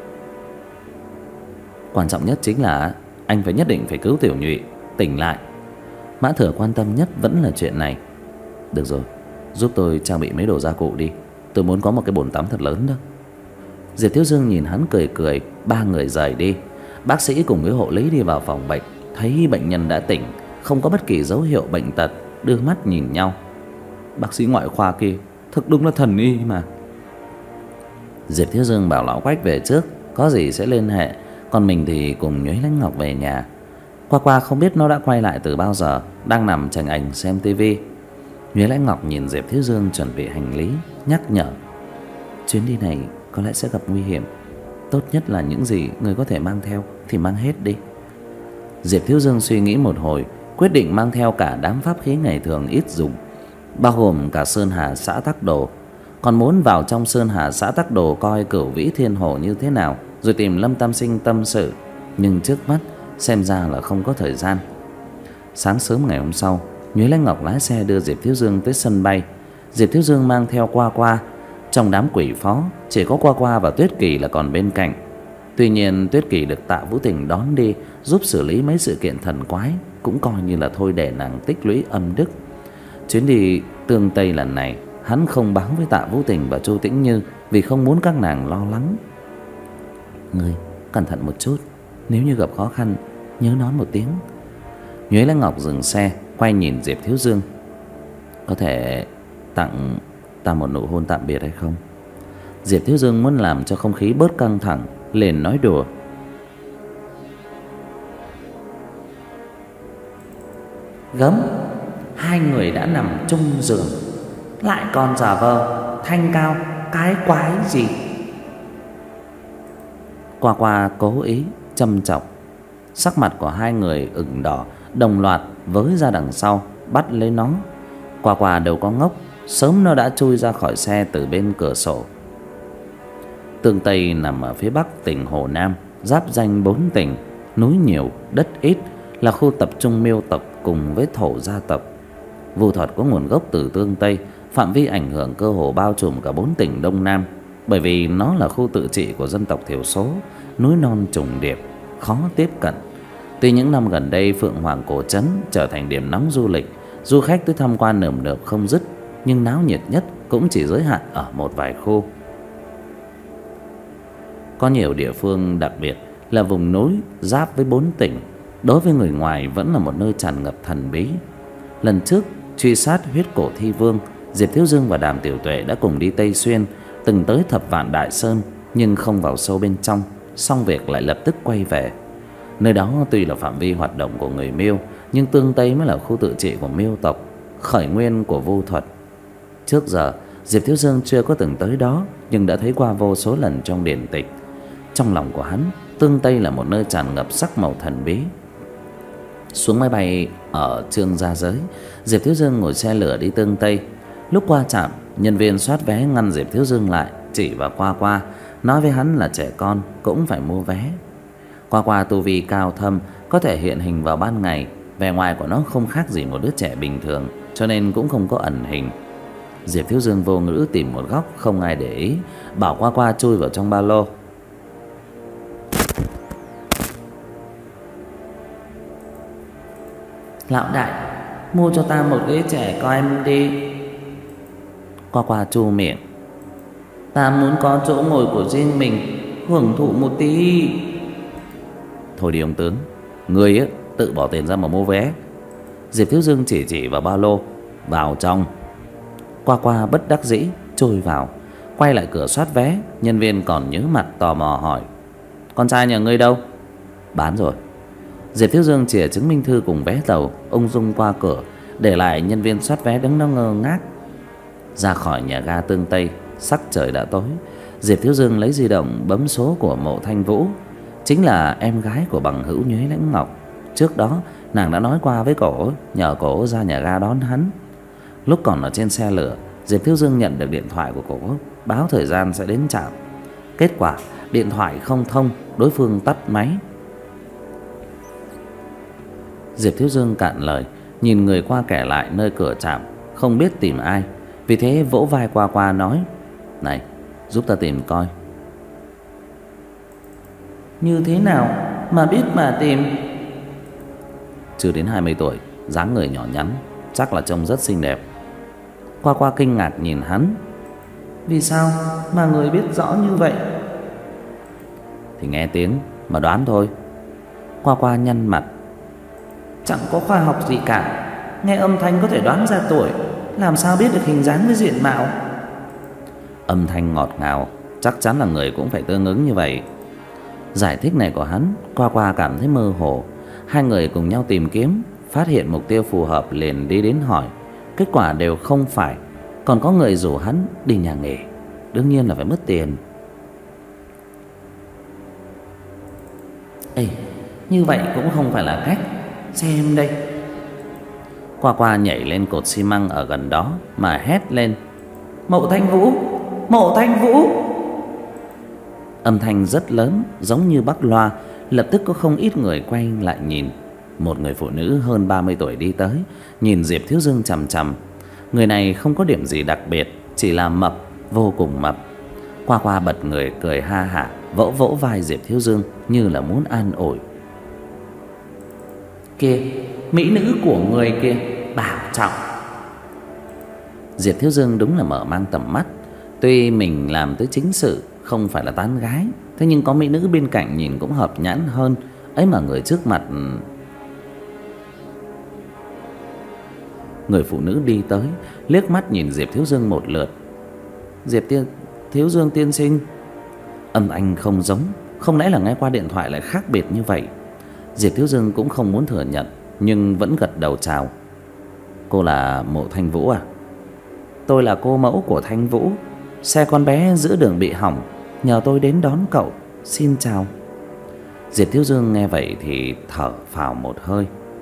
Quan trọng nhất chính là anh phải nhất định phải cứu Tiểu Nhụy tỉnh lại. Mã Thừa quan tâm nhất vẫn là chuyện này. Được rồi, giúp tôi trang bị mấy đồ gia cụ đi, tôi muốn có một cái bồn tắm thật lớn đó. Diệp Thiếu Dương nhìn hắn cười cười. Ba người rời đi. Bác sĩ cùng với hộ lý đi vào phòng bệnh, thấy bệnh nhân đã tỉnh, không có bất kỳ dấu hiệu bệnh tật, đưa mắt nhìn nhau. Bác sĩ ngoại khoa kia thực đúng là thần y mà. Diệp Thiếu Dương bảo lão Quách về trước, có gì sẽ liên hệ, còn mình thì cùng Nhuế Lãnh Ngọc về nhà. Qua qua không biết nó đã quay lại từ bao giờ, đang nằm chành ảnh xem tivi. Nhuế Lãnh Ngọc nhìn Diệp Thiếu Dương chuẩn bị hành lý, nhắc nhở: chuyến đi này có lẽ sẽ gặp nguy hiểm, tốt nhất là những gì người có thể mang theo thì mang hết đi. Diệp Thiếu Dương suy nghĩ một hồi, quyết định mang theo cả đám pháp khí ngày thường ít dùng, bao gồm cả Sơn Hà Xã Tắc Đồ. Còn muốn vào trong Sơn Hà Xã Tắc Đồ coi Cửu Vĩ Thiên Hồ như thế nào, rồi tìm Lâm Tam Sinh tâm sự, nhưng trước mắt xem ra là không có thời gian. Sáng sớm ngày hôm sau, Nhuế Lãnh Ngọc lái xe đưa Diệp Thiếu Dương tới sân bay. Diệp Thiếu Dương mang theo Qua Qua. Trong đám quỷ phó, chỉ có Qua Qua và Tuyết Kỳ là còn bên cạnh. Tuy nhiên Tuyết Kỳ được Tạ Vũ Tình đón đi giúp xử lý mấy sự kiện thần quái, cũng coi như là thôi để nàng tích lũy âm đức. Chuyến đi Tương Tây lần này, hắn không báo với Tạ Vũ Tình và Chu Tĩnh Như vì không muốn các nàng lo lắng. Ngươi cẩn thận một chút, nếu như gặp khó khăn nhớ nói một tiếng. Nhuế Lãnh Ngọc dừng xe, quay nhìn Diệp Thiếu Dương. Có thể tặng ta một nụ hôn tạm biệt hay không? Diệp Thiếu Dương muốn làm cho không khí bớt căng thẳng, liền nói đùa. Gớm, hai người đã nằm chung giường, lại còn giả vờ thanh cao cái quái gì? Qua Qua cố ý châm chọc. Sắc mặt của hai người ửng đỏ, đồng loạt với ra đằng sau bắt lấy nó. Qua Qua đâu có ngốc, sớm nó đã chui ra khỏi xe từ bên cửa sổ. Tương Tây nằm ở phía bắc tỉnh Hồ Nam, giáp ranh bốn tỉnh, núi nhiều, đất ít, là khu tập trung Miêu tộc cùng với Thổ gia tộc. Vu thuật có nguồn gốc từ Tương Tây, phạm vi ảnh hưởng cơ hồ bao trùm cả bốn tỉnh Đông Nam, bởi vì nó là khu tự trị của dân tộc thiểu số, núi non trùng điệp, khó tiếp cận. Tuy những năm gần đây Phượng Hoàng Cổ Trấn trở thành điểm nóng du lịch, du khách tới tham quan nườm nượp không dứt, nhưng náo nhiệt nhất cũng chỉ giới hạn ở một vài khu. Có nhiều địa phương đặc biệt là vùng núi giáp với bốn tỉnh, đối với người ngoài vẫn là một nơi tràn ngập thần bí. Lần trước truy sát huyết cổ thi vương, Diệp Thiếu Dương và Đàm Tiểu Tuệ đã cùng đi Tây Xuyên, từng tới Thập Vạn Đại Sơn nhưng không vào sâu bên trong, xong việc lại lập tức quay về. Nơi đó tuy là phạm vi hoạt động của người Miêu, nhưng Tương Tây mới là khu tự trị của Miêu tộc, khởi nguyên của vu thuật. Trước giờ Diệp Thiếu Dương chưa có từng tới đó, nhưng đã thấy qua vô số lần trong điển tịch. Trong lòng của hắn, Tương Tây là một nơi tràn ngập sắc màu thần bí. Xuống máy bay ở Trương Gia Giới, Diệp Thiếu Dương ngồi xe lửa đi Tương Tây. Lúc qua trạm, nhân viên soát vé ngăn Diệp Thiếu Dương lại, chỉ vào Qua Qua, nói với hắn là trẻ con cũng phải mua vé. Qua Qua tu vi cao thâm, có thể hiện hình vào ban ngày, vẻ ngoài của nó không khác gì một đứa trẻ bình thường, cho nên cũng không có ẩn hình. Diệp Thiếu Dương vô ngữ tìm một góc không ai để ý, bảo Qua Qua chui vào trong ba lô. Lão đại, mua cho ta một ghế trẻ coi em đi. Qua Qua chu miệng. Ta muốn có chỗ ngồi của riêng mình, hưởng thụ một tí. Thôi đi ông tướng, người ấy tự bỏ tiền ra mà mua vé. Diệp Thiếu Dương chỉ chỉ vào ba lô. Vào trong. Qua Qua bất đắc dĩ trôi vào, quay lại cửa soát vé. Nhân viên còn nhớ mặt tò mò hỏi: con trai nhà ngươi đâu? Bán rồi. Diệp Thiếu Dương chìa chứng minh thư cùng vé tàu ung dung qua cửa, để lại nhân viên soát vé đứng đó ngơ ngác. Ra khỏi nhà ga Tương Tây, sắc trời đã tối. Diệp Thiếu Dương lấy di động bấm số của Mộ Thanh Vũ, chính là em gái của bằng hữu Nhuế Lãnh Ngọc. Trước đó nàng đã nói qua với cổ, nhờ cổ ra nhà ga đón hắn. Lúc còn ở trên xe lửa, Diệp Thiếu Dương nhận được điện thoại của cổ, báo thời gian sẽ đến trạm. Kết quả điện thoại không thông, đối phương tắt máy. Diệp Thiếu Dương cạn lời, nhìn người qua kẻ lại nơi cửa trạm, không biết tìm ai, vì thế vỗ vai Qua Qua nói: này, giúp ta tìm coi. Như thế nào mà biết mà tìm? Chưa đến hai mươi tuổi, dáng người nhỏ nhắn, chắc là trông rất xinh đẹp. Qua Qua kinh ngạc nhìn hắn. Vì sao mà người biết rõ như vậy? Thì nghe tiếng mà đoán thôi. Qua Qua nhăn mặt. Chẳng có khoa học gì cả, nghe âm thanh có thể đoán ra tuổi, làm sao biết được hình dáng với diện mạo? Âm thanh ngọt ngào, chắc chắn là người cũng phải tương ứng như vậy. Giải thích này của hắn, Qua Qua cảm thấy mơ hồ. Hai người cùng nhau tìm kiếm, phát hiện mục tiêu phù hợp liền đi đến hỏi. Kết quả đều không phải. Còn có người rủ hắn đi nhà nghề, đương nhiên là phải mất tiền. Ê, như vậy cũng không phải là cách. Xem đây. Qua Qua nhảy lên cột xi măng ở gần đó mà hét lên: Mộ Thanh Vũ! Mộ Thanh Vũ! Âm thanh rất lớn, giống như bắc loa. Lập tức có không ít người quay lại nhìn. Một người phụ nữ hơn ba mươi tuổi đi tới, nhìn Diệp Thiếu Dương chằm chằm. Người này không có điểm gì đặc biệt, chỉ là mập, vô cùng mập. Qua Qua bật người cười ha hả, vỗ vỗ vai Diệp Thiếu Dương như là muốn an ủi. Kìa, mỹ nữ của người kia, bảo trọng. Diệp Thiếu Dương đúng là mở mang tầm mắt. Tuy mình làm tới chính sự, không phải là tán gái, thế nhưng có mỹ nữ bên cạnh nhìn cũng hợp nhãn hơn. Ấy mà người trước mặt... Người phụ nữ đi tới, liếc mắt nhìn Diệp Thiếu Dương một lượt. Diệp tiên, Thiếu Dương tiên sinh. Âm thanh không giống, không lẽ là nghe qua điện thoại lại khác biệt như vậy. Diệp Thiếu Dương cũng không muốn thừa nhận, nhưng vẫn gật đầu chào. Cô là Mộ Thanh Vũ à? Tôi là cô mẫu của Thanh Vũ. Xe con bé giữa đường bị hỏng, nhờ tôi đến đón cậu. Xin chào. Diệp Thiếu Dương nghe vậy thì thở phào một hơi.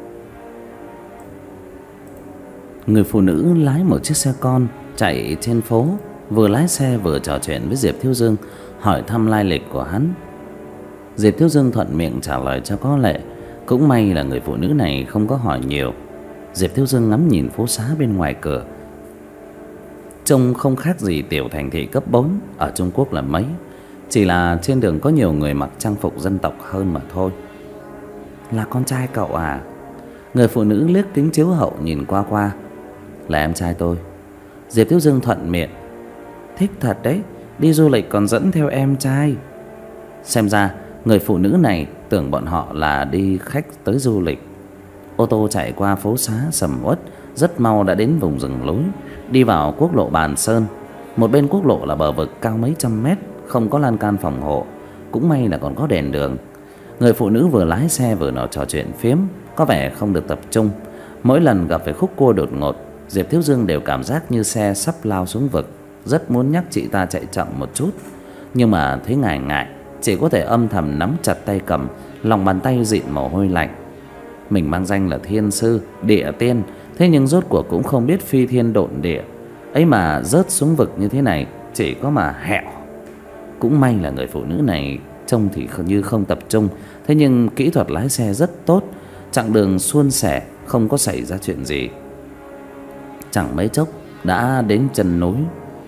Người phụ nữ lái một chiếc xe con chạy trên phố, vừa lái xe vừa trò chuyện với Diệp Thiếu Dương, hỏi thăm lai lịch của hắn. Diệp Thiếu Dương thuận miệng trả lời cho có lệ. Cũng may là người phụ nữ này không có hỏi nhiều. Diệp Thiếu Dương ngắm nhìn phố xá bên ngoài cửa, trông không khác gì tiểu thành thị cấp bốn ở Trung Quốc là mấy. Chỉ là trên đường có nhiều người mặc trang phục dân tộc hơn mà thôi. Là con trai cậu à? Người phụ nữ liếc kính chiếu hậu nhìn Qua Qua. Là em trai tôi. Diệp Thiếu Dương thuận miệng. Thích thật đấy, đi du lịch còn dẫn theo em trai. Xem ra người phụ nữ này tưởng bọn họ là đi khách tới du lịch. Ô tô chạy qua phố xá sầm uất, rất mau đã đến vùng rừng núi, đi vào quốc lộ Bàn Sơn. Một bên quốc lộ là bờ vực cao mấy trăm mét, không có lan can phòng hộ. Cũng may là còn có đèn đường. Người phụ nữ vừa lái xe vừa nói trò chuyện phiếm, có vẻ không được tập trung. Mỗi lần gặp phải khúc cua đột ngột, Diệp Thiếu Dương đều cảm giác như xe sắp lao xuống vực. Rất muốn nhắc chị ta chạy chậm một chút, nhưng mà thấy ngại ngại, chỉ có thể âm thầm nắm chặt tay cầm, lòng bàn tay dịn mồ hôi lạnh. Mình mang danh là thiên sư, địa tiên, thế nhưng rốt cuộc cũng không biết phi thiên độn địa. Ấy mà rớt xuống vực như thế này, chỉ có mà hẹo. Cũng may là người phụ nữ này trông thì như không tập trung, thế nhưng kỹ thuật lái xe rất tốt, chặng đường suôn sẻ, không có xảy ra chuyện gì. Chẳng mấy chốc đã đến chân núi.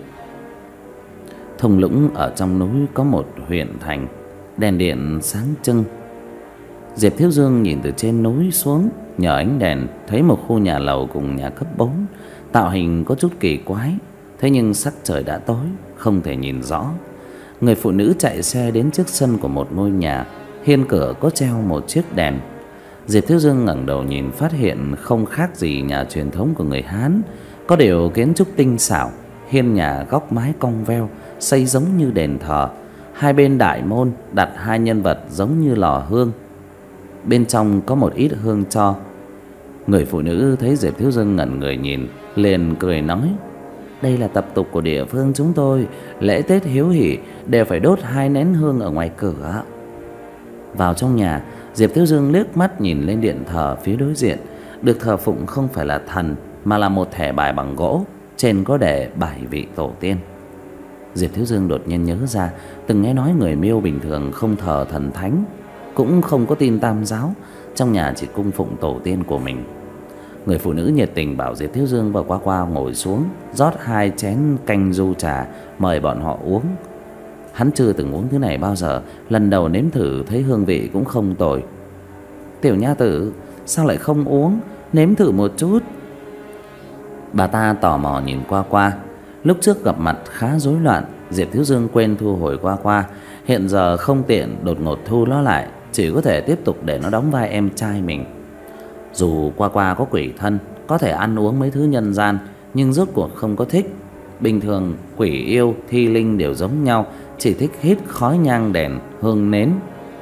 Thung lũng ở trong núi có một huyện thành, đèn điện sáng trưng. Diệp Thiếu Dương nhìn từ trên núi xuống, nhờ ánh đèn thấy một khu nhà lầu cùng nhà cấp bốn, tạo hình có chút kỳ quái, thế nhưng sắc trời đã tối, không thể nhìn rõ. Người phụ nữ chạy xe đến trước sân của một ngôi nhà, hiên cửa có treo một chiếc đèn. Diệp Thiếu Dương ngẩng đầu nhìn, phát hiện không khác gì nhà truyền thống của người Hán, có điều kiến trúc tinh xảo, hiên nhà góc mái cong veo, xây giống như đền thờ. Hai bên đại môn đặt hai nhân vật giống như lò hương, bên trong có một ít hương tro. Người phụ nữ thấy Diệp Thiếu Dương ngẩn người nhìn, liền cười nói: đây là tập tục của địa phương chúng tôi, lễ Tết hiếu hỉ đều phải đốt hai nén hương ở ngoài cửa. Vào trong nhà, Diệp Thiếu Dương liếc mắt nhìn lên điện thờ phía đối diện. Được thờ phụng không phải là thần, mà là một thẻ bài bằng gỗ, trên có để bảy vị tổ tiên. Diệp Thiếu Dương đột nhiên nhớ ra, từng nghe nói người Miêu bình thường không thờ thần thánh, cũng không có tin Tam giáo, trong nhà chỉ cung phụng tổ tiên của mình. Người phụ nữ nhiệt tình bảo Diệp Thiếu Dương và Qua Qua ngồi xuống, rót hai chén canh du trà mời bọn họ uống. Hắn chưa từng uống thứ này bao giờ, lần đầu nếm thử thấy hương vị cũng không tồi. Tiểu nha tử, sao lại không uống, nếm thử một chút. Bà ta tò mò nhìn Qua Qua. Lúc trước gặp mặt khá rối loạn, Diệp Thiếu Dương quên thu hồi Qua Qua, hiện giờ không tiện đột ngột thu nó lại, chỉ có thể tiếp tục để nó đóng vai em trai mình. Dù Qua Qua có quỷ thân, có thể ăn uống mấy thứ nhân gian, nhưng rốt cuộc không có thích. Bình thường quỷ yêu, thi linh đều giống nhau, chỉ thích hít khói nhang đèn, hương nến.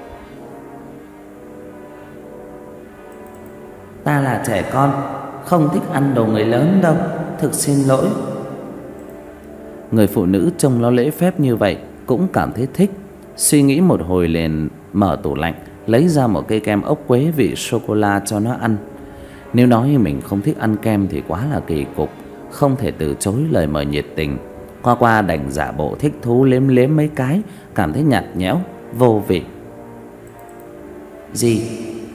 Ta là trẻ con, không thích ăn đồ người lớn đâu, thực xin lỗi. Người phụ nữ trông nó lễ phép như vậy cũng cảm thấy thích. Suy nghĩ một hồi liền mở tủ lạnh, lấy ra một cây kem ốc quế vị sô-cô-la cho nó ăn. Nếu nói mình không thích ăn kem thì quá là kỳ cục, không thể từ chối lời mời nhiệt tình. Qua Qua đành giả bộ thích thú liếm liếm mấy cái, cảm thấy nhạt nhẽo, vô vị. Gì?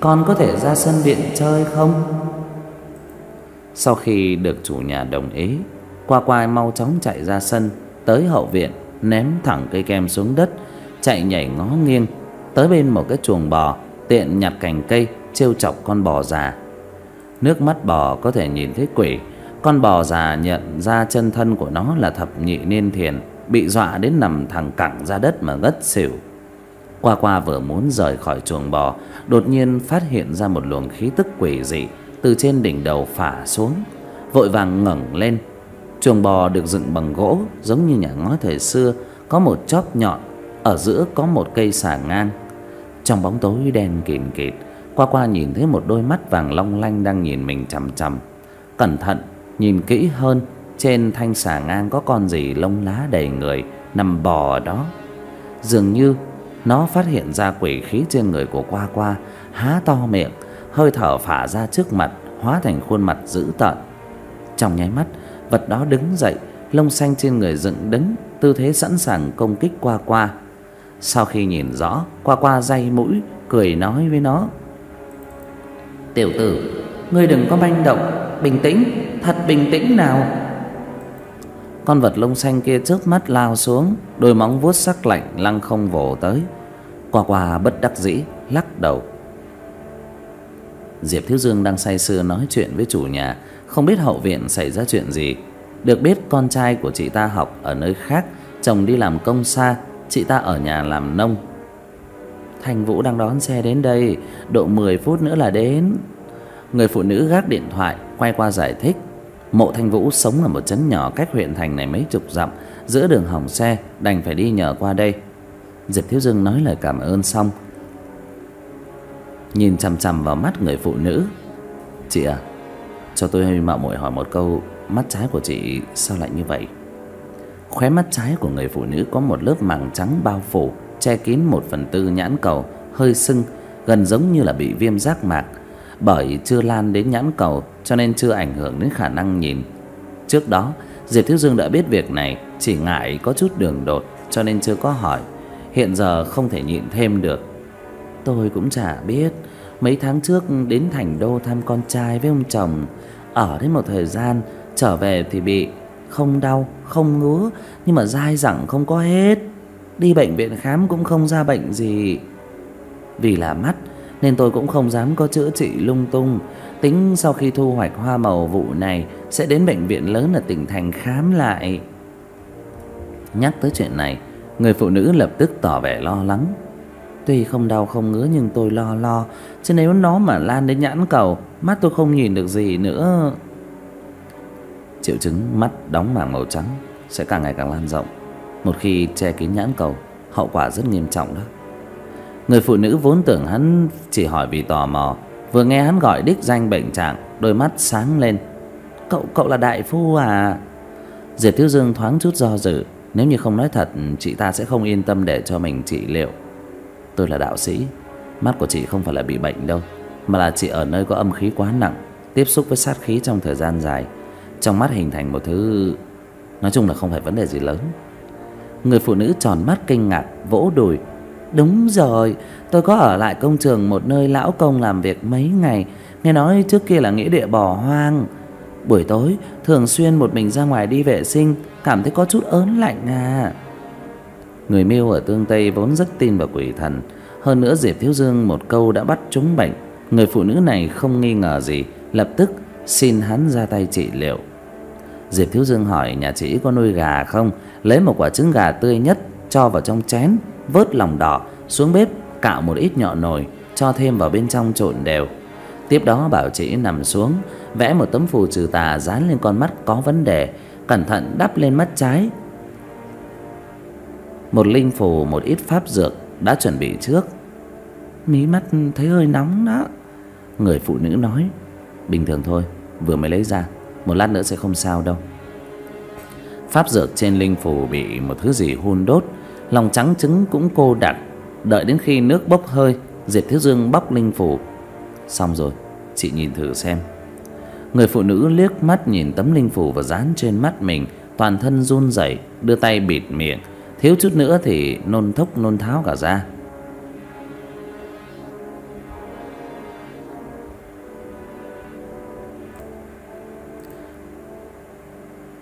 con có thể ra sân viện chơi không?" Sau khi được chủ nhà đồng ý, Qua Qua mau chóng chạy ra sân, tới hậu viện, ném thẳng cây kem xuống đất, chạy nhảy ngó nghiêng tới bên một cái chuồng bò, tiện nhặt cành cây trêu chọc con bò già. Nước mắt bò có thể nhìn thấy quỷ. Con bò già nhận ra chân thân của nó là thập nhị niên thiền, bị dọa đến nằm thẳng cẳng ra đất mà ngất xỉu. Qua Qua vừa muốn rời khỏi chuồng bò, đột nhiên phát hiện ra một luồng khí tức quỷ dị từ trên đỉnh đầu phả xuống, vội vàng ngẩng lên. Chuồng bò được dựng bằng gỗ giống như nhà ngói thời xưa, có một chóp nhọn, ở giữa có một cây xà ngang. Trong bóng tối đen kịt kịt, Qua Qua nhìn thấy một đôi mắt vàng long lanh đang nhìn mình chằm chằm. Cẩn thận nhìn kỹ hơn, trên thanh xà ngang có con gì lông lá đầy người nằm bò ở đó. Dường như nó phát hiện ra quỷ khí trên người của Qua Qua, há to miệng, hơi thở phả ra trước mặt, hóa thành khuôn mặt dữ tợn. Trong nháy mắt, vật đó đứng dậy, lông xanh trên người dựng đứng, tư thế sẵn sàng công kích Qua Qua. Sau khi nhìn rõ, Qua Qua day mũi, cười nói với nó: "Tiểu tử, ngươi đừng có manh động, bình tĩnh, thật bình tĩnh nào." Con vật lông xanh kia chớp mắt lao xuống, đôi móng vuốt sắc lạnh lăng không vồ tới. Qua Qua bất đắc dĩ lắc đầu. Diệp Thiếu Dương đang say sưa nói chuyện với chủ nhà, không biết hậu viện xảy ra chuyện gì. Được biết con trai của chị ta học ở nơi khác, chồng đi làm công xa, chị ta ở nhà làm nông. "Thành Vũ đang đón xe đến đây, độ mười phút nữa là đến." Người phụ nữ gác điện thoại quay qua giải thích: "Mộ Thành Vũ sống ở một trấn nhỏ cách huyện thành này mấy chục dặm, giữa đường hỏng xe, đành phải đi nhờ qua đây." Diệp Thiếu Dương nói lời cảm ơn xong, nhìn chằm chằm vào mắt người phụ nữ: "Chị à, cho tôi mạo muội hỏi một câu, mắt trái của chị sao lại như vậy?" Khóe mắt trái của người phụ nữ có một lớp màng trắng bao phủ, che kín một phần tư nhãn cầu, hơi sưng, gần giống như là bị viêm giác mạc. Bởi chưa lan đến nhãn cầu cho nên chưa ảnh hưởng đến khả năng nhìn. Trước đó Diệp Thiếu Dương đã biết việc này, chỉ ngại có chút đường đột cho nên chưa có hỏi. Hiện giờ không thể nhịn thêm được: "Tôi cũng chả biết, mấy tháng trước đến thành đô thăm con trai với ông chồng, ở đến một thời gian, trở về thì bị không đau không ngứa, nhưng mà dai dẳng không có hết. Đi bệnh viện khám cũng không ra bệnh gì. Vì là mắt nên tôi cũng không dám có chữa trị lung tung, tính sau khi thu hoạch hoa màu vụ này sẽ đến bệnh viện lớn ở tỉnh thành khám lại." Nhắc tới chuyện này, người phụ nữ lập tức tỏ vẻ lo lắng: "Tuy không đau không ngứa nhưng tôi lo lo, chứ nếu nó mà lan đến nhãn cầu, mắt tôi không nhìn được gì nữa." Triệu chứng mắt đóng màng màu trắng sẽ càng ngày càng lan rộng. Một khi che kín nhãn cầu, hậu quả rất nghiêm trọng đó. Người phụ nữ vốn tưởng hắn chỉ hỏi vì tò mò, vừa nghe hắn gọi đích danh bệnh trạng, đôi mắt sáng lên: "Cậu cậu là đại phu à?" Diệp Thiếu Dương thoáng chút do dự, nếu như không nói thật, chị ta sẽ không yên tâm để cho mình trị liệu. "Tôi là đạo sĩ, mắt của chị không phải là bị bệnh đâu, mà là chị ở nơi có âm khí quá nặng, tiếp xúc với sát khí trong thời gian dài, trong mắt hình thành một thứ, nói chung là không phải vấn đề gì lớn." Người phụ nữ tròn mắt kinh ngạc, vỗ đùi: "Đúng rồi, tôi có ở lại công trường một nơi lão công làm việc mấy ngày, nghe nói trước kia là nghĩa địa bỏ hoang. Buổi tối thường xuyên một mình ra ngoài đi vệ sinh, cảm thấy có chút ớn lạnh à." Người Miêu ở Tương Tây vốn rất tin vào quỷ thần, hơn nữa Diệp Thiếu Dương một câu đã bắt trúng bệnh. Người phụ nữ này không nghi ngờ gì, lập tức xin hắn ra tay trị liệu. Diệp Thiếu Dương hỏi nhà chị có nuôi gà không, lấy một quả trứng gà tươi nhất cho vào trong chén, vớt lòng đỏ xuống bếp cạo một ít nhọ nồi, cho thêm vào bên trong trộn đều. Tiếp đó bảo chị nằm xuống, vẽ một tấm phù trừ tà dán lên con mắt có vấn đề, cẩn thận đắp lên mắt trái. Một linh phù, một ít pháp dược đã chuẩn bị trước. "Mí mắt thấy hơi nóng đó." Người phụ nữ nói: "Bình thường thôi, vừa mới lấy ra, một lát nữa sẽ không sao đâu." Pháp dược trên linh phù bị một thứ gì hun đốt, lòng trắng trứng cũng cô đặc. Đợi đến khi nước bốc hơi, Diệp Thiếu Dương bóc linh phù: "Xong rồi, chị nhìn thử xem." Người phụ nữ liếc mắt nhìn tấm linh phù và dán trên mắt mình, toàn thân run rẩy, đưa tay bịt miệng, thiếu chút nữa thì nôn thốc nôn tháo cả ra.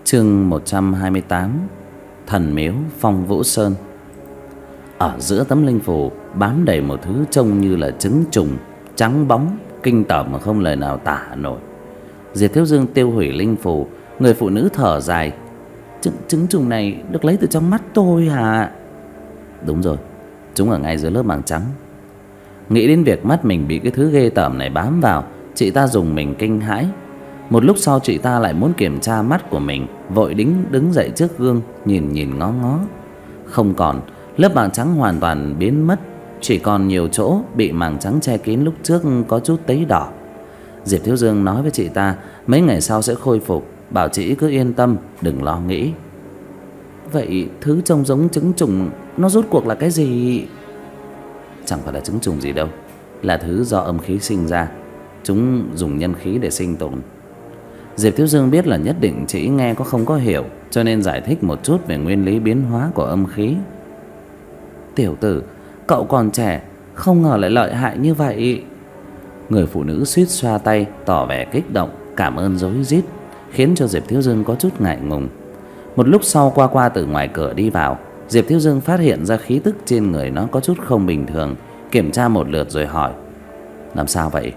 Chương một trăm hai mươi tám. Thần miếu Phong Vũ Sơn. Ở giữa tấm linh phù bám đầy một thứ trông như là trứng trùng, trắng bóng, kinh tởm mà không lời nào tả nổi. Diệp Thiếu Dương tiêu hủy linh phù, người phụ nữ thở dài. Trứng, trứng trùng này được lấy từ trong mắt tôi hả? Đúng rồi, chúng ở ngay dưới lớp màng trắng. Nghĩ đến việc mắt mình bị cái thứ ghê tởm này bám vào, chị ta dùng mình kinh hãi. Một lúc sau chị ta lại muốn kiểm tra mắt của mình, vội đứng đứng dậy trước gương, nhìn nhìn ngó ngó. Không còn, lớp màng trắng hoàn toàn biến mất, chỉ còn nhiều chỗ bị màng trắng che kín lúc trước có chút tấy đỏ. Diệp Thiếu Dương nói với chị ta mấy ngày sau sẽ khôi phục, bảo chị cứ yên tâm, đừng lo nghĩ. Vậy thứ trông giống trứng trùng nó rốt cuộc là cái gì? Chẳng phải là trứng trùng gì đâu, là thứ do âm khí sinh ra. Chúng dùng nhân khí để sinh tồn. Diệp Thiếu Dương biết là nhất định chị nghe có không có hiểu, cho nên giải thích một chút về nguyên lý biến hóa của âm khí. Tiểu tử, cậu còn trẻ, không ngờ lại lợi hại như vậy. Người phụ nữ suýt xoa tay, tỏ vẻ kích động, cảm ơn rối rít, khiến cho Diệp Thiếu Dương có chút ngại ngùng. Một lúc sau, qua qua từ ngoài cửa đi vào. Diệp Thiếu Dương phát hiện ra khí tức trên người nó có chút không bình thường, kiểm tra một lượt rồi hỏi: làm sao vậy?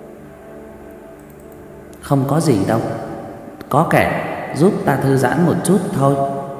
Không có gì đâu, có kẻ giúp ta thư giãn một chút thôi.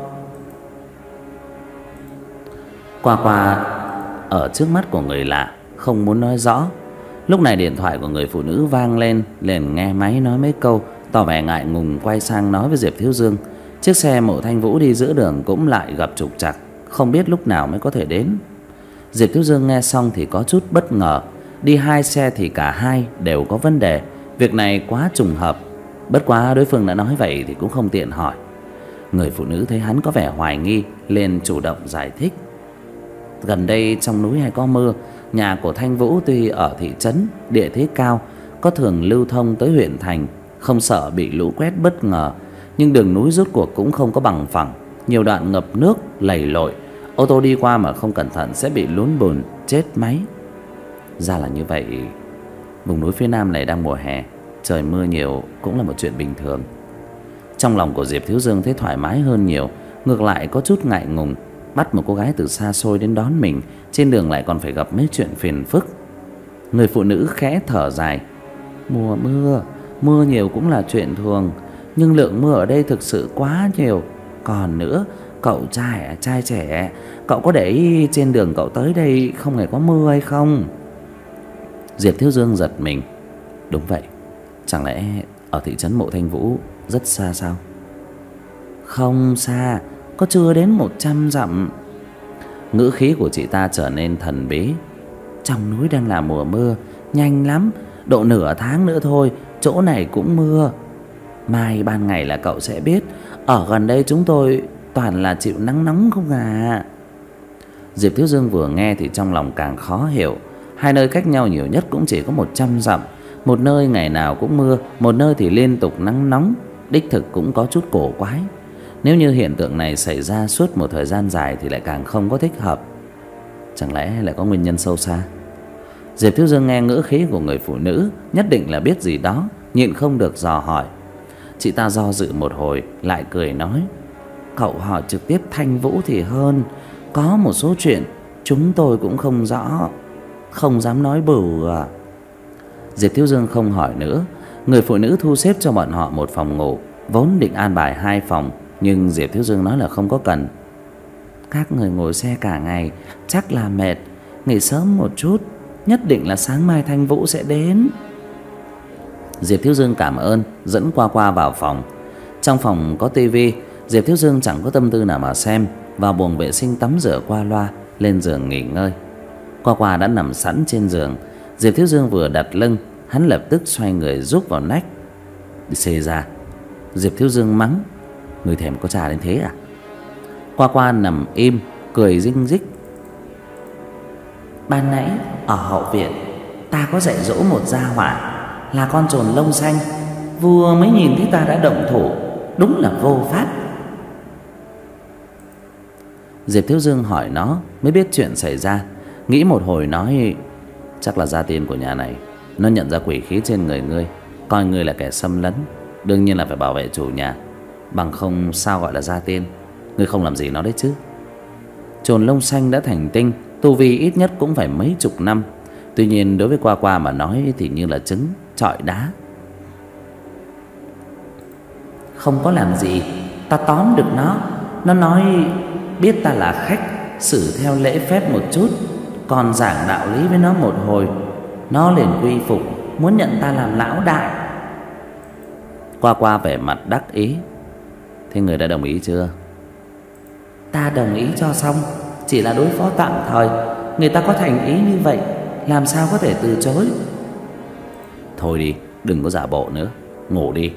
Qua qua ở trước mắt của người lạ, không muốn nói rõ. Lúc này điện thoại của người phụ nữ vang lên, liền nghe máy nói mấy câu, tỏ vẻ ngại ngùng quay sang nói với Diệp Thiếu Dương. Chiếc xe Mộ Thanh Vũ đi giữa đường cũng lại gặp trục trặc, không biết lúc nào mới có thể đến. Diệp Thiếu Dương nghe xong thì có chút bất ngờ. Đi hai xe thì cả hai đều có vấn đề. Việc này quá trùng hợp. Bất quá đối phương đã nói vậy thì cũng không tiện hỏi. Người phụ nữ thấy hắn có vẻ hoài nghi, liền chủ động giải thích. Gần đây trong núi hay có mưa. Nhà của Thanh Vũ tuy ở thị trấn, địa thế cao, có thường lưu thông tới huyện thành, không sợ bị lũ quét bất ngờ. Nhưng đường núi rốt cuộc cũng không có bằng phẳng, nhiều đoạn ngập nước, lầy lội. Ô tô đi qua mà không cẩn thận sẽ bị lún bùn, chết máy. Ra là như vậy. Vùng núi phía Nam này đang mùa hè, trời mưa nhiều cũng là một chuyện bình thường. Trong lòng của Diệp Thiếu Dương thấy thoải mái hơn nhiều, ngược lại có chút ngại ngùng. Bắt một cô gái từ xa xôi đến đón mình, trên đường lại còn phải gặp mấy chuyện phiền phức. Người phụ nữ khẽ thở dài. Mùa mưa, mưa nhiều cũng là chuyện thường, nhưng lượng mưa ở đây thực sự quá nhiều. Còn nữa, cậu trai trai trẻ, cậu có để ý trên đường cậu tới đây không hề có mưa hay không? Diệp Thiếu Dương giật mình. Đúng vậy, chẳng lẽ ở thị trấn Mộ Thanh Vũ rất xa sao? Không xa, có chưa đến một trăm dặm. Ngữ khí của chị ta trở nên thần bí. Trong núi đang là mùa mưa, nhanh lắm, độ nửa tháng nữa thôi chỗ này cũng mưa. Mai ban ngày là cậu sẽ biết, ở gần đây chúng tôi toàn là chịu nắng nóng không à. Diệp Thiếu Dương vừa nghe thì trong lòng càng khó hiểu. Hai nơi cách nhau nhiều nhất cũng chỉ có một trăm dặm. Một nơi ngày nào cũng mưa, một nơi thì liên tục nắng nóng. Đích thực cũng có chút cổ quái. Nếu như hiện tượng này xảy ra suốt một thời gian dài thì lại càng không có thích hợp. Chẳng lẽ lại có nguyên nhân sâu xa? Diệp Thiếu Dương nghe ngữ khí của người phụ nữ, nhất định là biết gì đó, nhịn không được dò hỏi. Chị ta do dự một hồi, lại cười nói: cậu hỏi trực tiếp Thanh Vũ thì hơn. Có một số chuyện chúng tôi cũng không rõ, không dám nói bừa. Diệp Thiếu Dương không hỏi nữa. Người phụ nữ thu xếp cho bọn họ một phòng ngủ, vốn định an bài hai phòng, nhưng Diệp Thiếu Dương nói là không có cần. Các người ngồi xe cả ngày chắc là mệt, nghỉ sớm một chút, nhất định là sáng mai Thanh Vũ sẽ đến. Diệp Thiếu Dương cảm ơn, dẫn Qua Qua vào phòng. Trong phòng có tivi, Diệp Thiếu Dương chẳng có tâm tư nào mà xem, vào buồng vệ sinh tắm rửa qua loa, lên giường nghỉ ngơi. Qua Qua đã nằm sẵn trên giường. Diệp Thiếu Dương vừa đặt lưng, hắn lập tức xoay người rúc vào nách. Đi xê ra. Diệp Thiếu Dương mắng: người thèm có trà đến thế à? Qua Qua nằm im, cười rinh rích. Ban nãy ở hậu viện ta có dạy dỗ một gia hỏa là con trồn lông xanh, vừa mới nhìn thấy ta đã động thủ, đúng là vô pháp. Diệp Thiếu Dương hỏi nó mới biết chuyện xảy ra. Nghĩ một hồi nói: chắc là gia tiên của nhà này, nó nhận ra quỷ khí trên người ngươi, coi ngươi là kẻ xâm lấn, đương nhiên là phải bảo vệ chủ nhà. Bằng không sao gọi là gia tiên. Ngươi không làm gì nó đấy chứ? Chồn lông xanh đã thành tinh, tu vi ít nhất cũng phải mấy chục năm. Tuy nhiên đối với Qua Qua mà nói thì như là trứng chọi đá. Không có làm gì, ta tóm được nó. Nó nói biết ta là khách, xử theo lễ phép một chút, còn giảng đạo lý với nó một hồi, nó liền quy phục, muốn nhận ta làm lão đại. Qua Qua vẻ mặt đắc ý. Thế người đã đồng ý chưa? Ta đồng ý cho xong, chỉ là đối phó tạm thời. Người ta có thành ý như vậy, làm sao có thể từ chối. Thôi đi, đừng có giả bộ nữa, ngủ đi.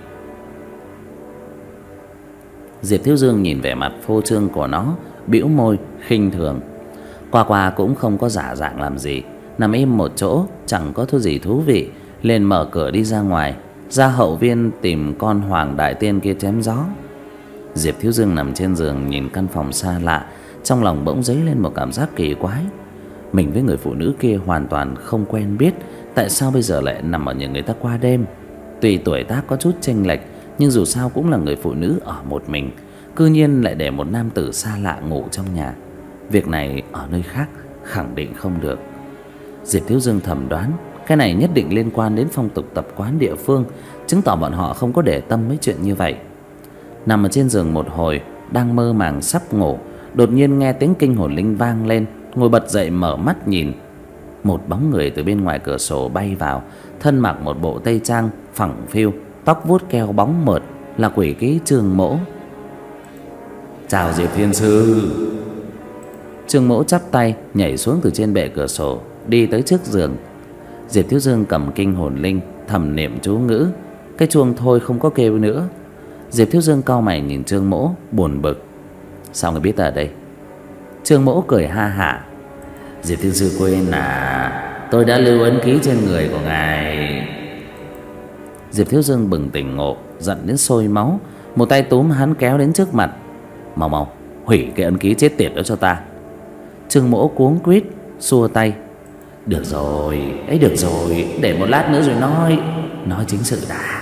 Diệp Thiếu Dương nhìn vẻ mặt phô trương của nó, bĩu môi khinh thường. Qua Qua cũng không có giả dạng làm gì, nằm im một chỗ chẳng có thứ gì thú vị, liền mở cửa đi ra ngoài, ra hậu viên tìm con Hoàng Đại Tiên kia chém gió. Diệp Thiếu Dương nằm trên giường nhìn căn phòng xa lạ, trong lòng bỗng dấy lên một cảm giác kỳ quái. Mình với người phụ nữ kia hoàn toàn không quen biết, tại sao bây giờ lại nằm ở nhà người ta qua đêm? Tuy tuổi tác có chút chênh lệch, nhưng dù sao cũng là người phụ nữ ở một mình, cư nhiên lại để một nam tử xa lạ ngủ trong nhà. Việc này ở nơi khác khẳng định không được. Diệp Thiếu Dương thầm đoán cái này nhất định liên quan đến phong tục tập quán địa phương, chứng tỏ bọn họ không có để tâm mấy chuyện như vậy. Nằm ở trên giường một hồi, đang mơ màng sắp ngủ, đột nhiên nghe tiếng kinh hồn linh vang lên, ngồi bật dậy mở mắt nhìn. Một bóng người từ bên ngoài cửa sổ bay vào, thân mặc một bộ tây trang phẳng phiu, tóc vuốt keo bóng mượt, là quỷ ký Trương Mỗ. Chào Diệp Thiên Sư. Trương Mỗ chắp tay nhảy xuống từ trên bệ cửa sổ, đi tới trước giường. Diệp Thiếu Dương cầm kinh hồn linh thầm niệm chú ngữ, cái chuông thôi không có kêu nữa. Diệp Thiếu Dương cau mày nhìn Trương Mỗ buồn bực. Sao người biết ta ở đây? Trương Mỗ cười ha hả. Diệp Thiên Sư quên à, tôi đã lưu ấn ký trên người của ngài. Diệp Thiếu Dương bừng tỉnh ngộ, giận đến sôi máu, một tay túm hắn kéo đến trước mặt. Mau mau hủy cái ấn ký chết tiệt đó cho ta. Trương Mỗ cuống quýt xua tay. Được rồi, ấy được rồi, để một lát nữa rồi nói, nói chính sự đã.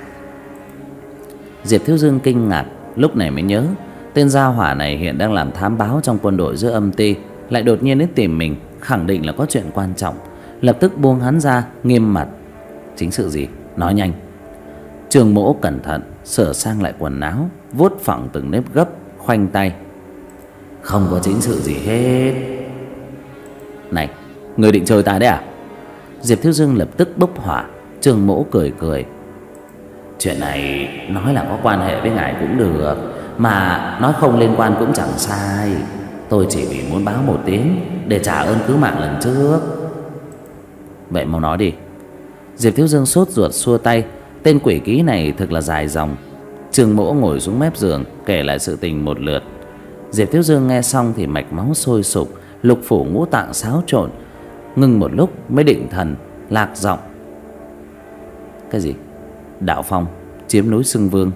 Diệp Thiếu Dương kinh ngạc, lúc này mới nhớ tên gia hỏa này hiện đang làm thám báo trong quân đội giữa âm ty, lại đột nhiên đến tìm mình, khẳng định là có chuyện quan trọng. Lập tức buông hắn ra, nghiêm mặt. Chính sự gì? Nói nhanh. Trương Mỗ cẩn thận sửa sang lại quần áo, vuốt phẳng từng nếp gấp, khoanh tay. Không có chính sự gì hết. Này, người định chơi ta đấy à? Diệp Thiếu Dương lập tức bốc hỏa. Trương Mỗ cười cười. Chuyện này nói là có quan hệ với ngài cũng được, mà nói không liên quan cũng chẳng sai. Tôi chỉ vì muốn báo một tiếng để trả ơn cứu mạng lần trước. Vậy mau nói đi. Diệp Thiếu Dương sốt ruột xua tay. Tên quỷ ký này thực là dài dòng. Trương Mỗ ngồi xuống mép giường kể lại sự tình một lượt. Diệp Thiếu Dương nghe xong thì mạch máu sôi sục, lục phủ ngũ tạng xáo trộn, ngưng một lúc mới định thần, lạc giọng. Cái gì? Đạo Phong chiếm núi Xưng Vương?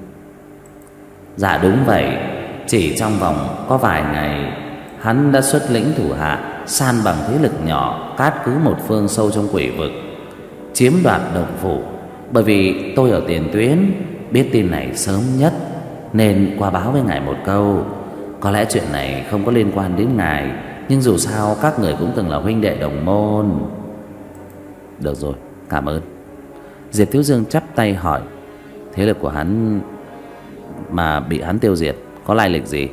Dạ đúng vậy. Chỉ trong vòng có vài ngày, hắn đã xuất lĩnh thủ hạ san bằng thế lực nhỏ, cát cứ một phương sâu trong quỷ vực, chiếm đoạt Động Phủ. Bởi vì tôi ở tiền tuyến, biết tin này sớm nhất, nên qua báo với ngài một câu. Có lẽ chuyện này không có liên quan đến ngài, nhưng dù sao các người cũng từng là huynh đệ đồng môn. Được rồi, cảm ơn. Diệp Thiếu Dương chắp tay hỏi. Thế lực của hắn mà bị hắn tiêu diệt có lai lịch gì?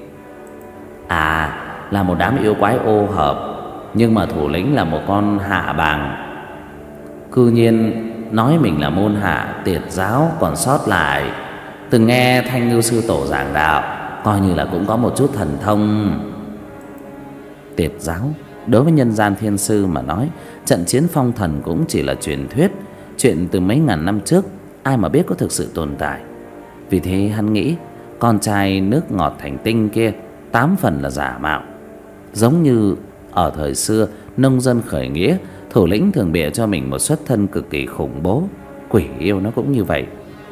À, là một đám yêu quái ô hợp, nhưng mà thủ lĩnh là một con hạ bàng. Cư nhiên nói mình là môn hạ tiệt giáo còn sót lại, từng nghe Thanh Ngưu sư tổ giảng đạo, coi như là cũng có một chút thần thông. Tiệt giáo đối với nhân gian thiên sư mà nói, trận chiến phong thần cũng chỉ là truyền thuyết, chuyện từ mấy ngàn năm trước, ai mà biết có thực sự tồn tại. Vì thế hắn nghĩ con trai nước ngọt thành tinh kia tám phần là giả mạo. Giống như ở thời xưa nông dân khởi nghĩa, thủ lĩnh thường bịa cho mình một xuất thân cực kỳ khủng bố. Quỷ yêu nó cũng như vậy.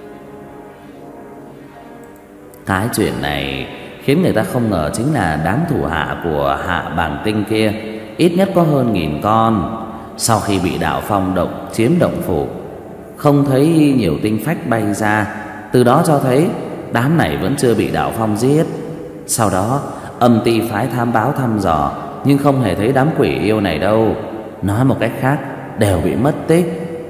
Cái chuyện này khiến người ta không ngờ chính là đám thủ hạ của Hạ Bàng Tinh kia ít nhất có hơn nghìn con. Sau khi bị Đạo Phong động chiếm Động Phủ, không thấy nhiều tinh phách bay ra, từ đó cho thấy đám này vẫn chưa bị Đạo Phong giết. Sau đó âm ty phái thám báo thăm dò, nhưng không hề thấy đám quỷ yêu này đâu. Nói một cách khác, đều bị mất tích.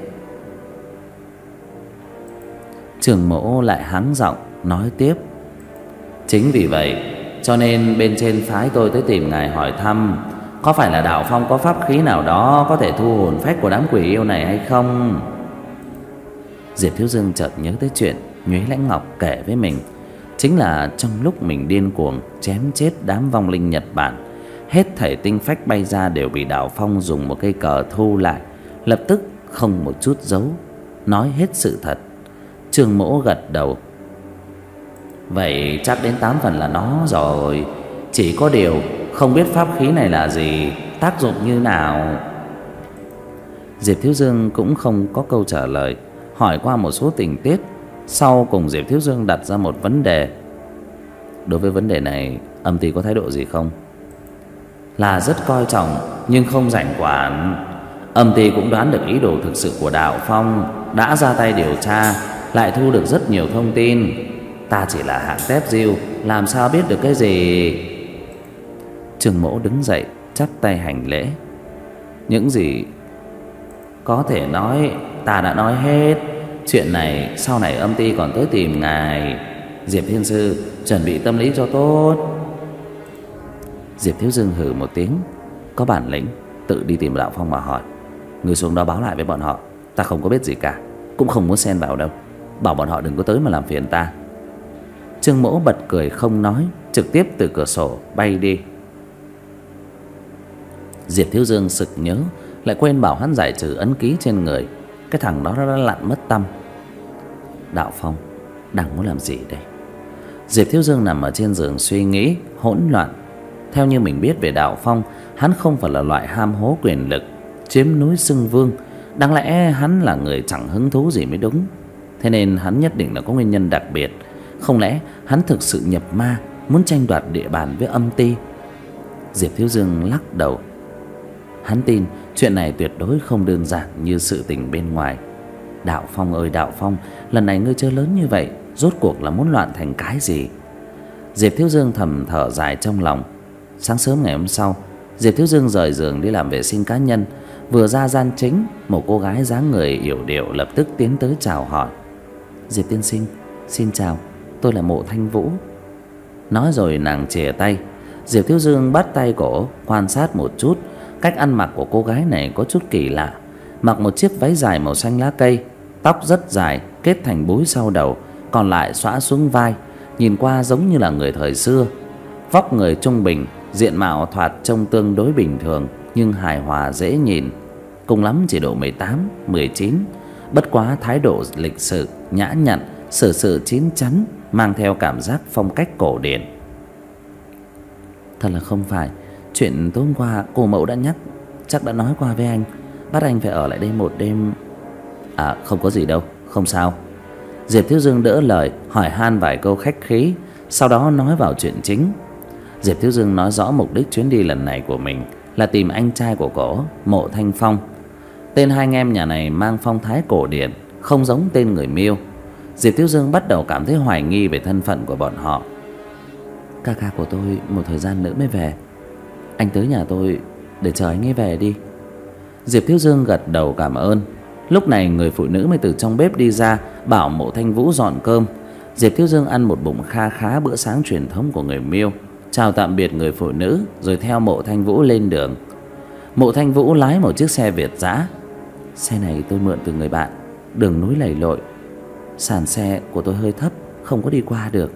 Trường Mỗ lại hắng giọng nói tiếp: chính vì vậy cho nên bên trên phái tôi tới tìm ngài hỏi thăm, có phải là Đạo Phong có pháp khí nào đó có thể thu hồn phách của đám quỷ yêu này hay không? Diệp Thiếu Dương chợt nhớ tới chuyện Nhuế Lãnh Ngọc kể với mình, chính là trong lúc mình điên cuồng chém chết đám vong linh Nhật Bản, hết thảy tinh phách bay ra đều bị Đạo Phong dùng một cây cờ thu lại, lập tức không một chút giấu, nói hết sự thật. Trường Mỗ gật đầu: vậy chắc đến tám phần là nó rồi. Chỉ có điều không biết pháp khí này là gì, tác dụng như nào. Diệp Thiếu Dương cũng không có câu trả lời, hỏi qua một số tình tiết. Sau cùng Diệp Thiếu Dương đặt ra một vấn đề: đối với vấn đề này âm ty có thái độ gì không? Là rất coi trọng nhưng không rảnh quản. Âm ty cũng đoán được ý đồ thực sự của Đạo Phong, đã ra tay điều tra, lại thu được rất nhiều thông tin. Ta chỉ là hạng tép diêu, làm sao biết được cái gì? Trường Mỗ đứng dậy chắp tay hành lễ: những gì có thể nói ta đã nói hết. Chuyện này sau này âm ty còn tới tìm ngài. Diệp Thiên Sư chuẩn bị tâm lý cho tốt. Diệp Thiếu Dương hừ một tiếng: có bản lĩnh tự đi tìm Đạo Phong mà hỏi. Người xuống đó báo lại với bọn họ, ta không có biết gì cả, cũng không muốn xen vào đâu. Bảo bọn họ đừng có tới mà làm phiền ta. Trương Mỗ bật cười không nói, trực tiếp từ cửa sổ bay đi. Diệp Thiếu Dương sực nhớ, lại quên bảo hắn giải trừ ấn ký trên người. Cái thằng đó đã lặn mất tăm. Đạo Phong đang muốn làm gì đây? Diệp Thiếu Dương nằm ở trên giường suy nghĩ hỗn loạn. Theo như mình biết về Đạo Phong, hắn không phải là loại ham hố quyền lực, chiếm núi xưng vương. Đáng lẽ hắn là người chẳng hứng thú gì mới đúng. Thế nên hắn nhất định là có nguyên nhân đặc biệt. Không lẽ hắn thực sự nhập ma, muốn tranh đoạt địa bàn với âm ty? Diệp Thiếu Dương lắc đầu. Hắn tin chuyện này tuyệt đối không đơn giản như sự tình bên ngoài. Đạo Phong ơi Đạo Phong, lần này ngươi chơi lớn như vậy, rốt cuộc là muốn loạn thành cái gì? Diệp Thiếu Dương thầm thở dài trong lòng. Sáng sớm ngày hôm sau, Diệp Thiếu Dương rời giường đi làm vệ sinh cá nhân. Vừa ra gian chính, một cô gái dáng người yểu điệu lập tức tiến tới chào hỏi. Diệp tiên sinh, xin chào, tôi là Mộ Thanh Vũ. Nói rồi nàng chìa tay. Diệp Thiếu Dương bắt tay cổ, quan sát một chút. Cách ăn mặc của cô gái này có chút kỳ lạ. Mặc một chiếc váy dài màu xanh lá cây, tóc rất dài kết thành búi sau đầu, còn lại xõa xuống vai, nhìn qua giống như là người thời xưa. Vóc người trung bình, diện mạo thoạt trông tương đối bình thường, nhưng hài hòa dễ nhìn. Cùng lắm chỉ độ mười tám, mười chín. Bất quá thái độ lịch sự, nhã nhặn, xử sự chín chắn, mang theo cảm giác phong cách cổ điển. Thật là không phải, chuyện tối hôm qua cô mẫu đã nhắc, chắc đã nói qua với anh, bắt anh phải ở lại đây một đêm. À không có gì đâu, không sao. Diệp Thiếu Dương đỡ lời, hỏi han vài câu khách khí, sau đó nói vào chuyện chính. Diệp Thiếu Dương nói rõ mục đích chuyến đi lần này của mình là tìm anh trai của cổ, Mộ Thanh Phong. Tên hai anh em nhà này mang phong thái cổ điển, không giống tên người Miêu. Diệp Thiếu Dương bắt đầu cảm thấy hoài nghi về thân phận của bọn họ. Ca ca của tôi một thời gian nữa mới về, anh tới nhà tôi để chờ anh ấy về đi. Diệp Thiếu Dương gật đầu cảm ơn. Lúc này người phụ nữ mới từ trong bếp đi ra, bảo Mộ Thanh Vũ dọn cơm. Diệp Thiếu Dương ăn một bụng kha khá bữa sáng truyền thống của người Miêu, chào tạm biệt người phụ nữ rồi theo Mộ Thanh Vũ lên đường. Mộ Thanh Vũ lái một chiếc xe Việt dã. Xe này tôi mượn từ người bạn, đường núi lầy lội, sàn xe của tôi hơi thấp, không có đi qua được.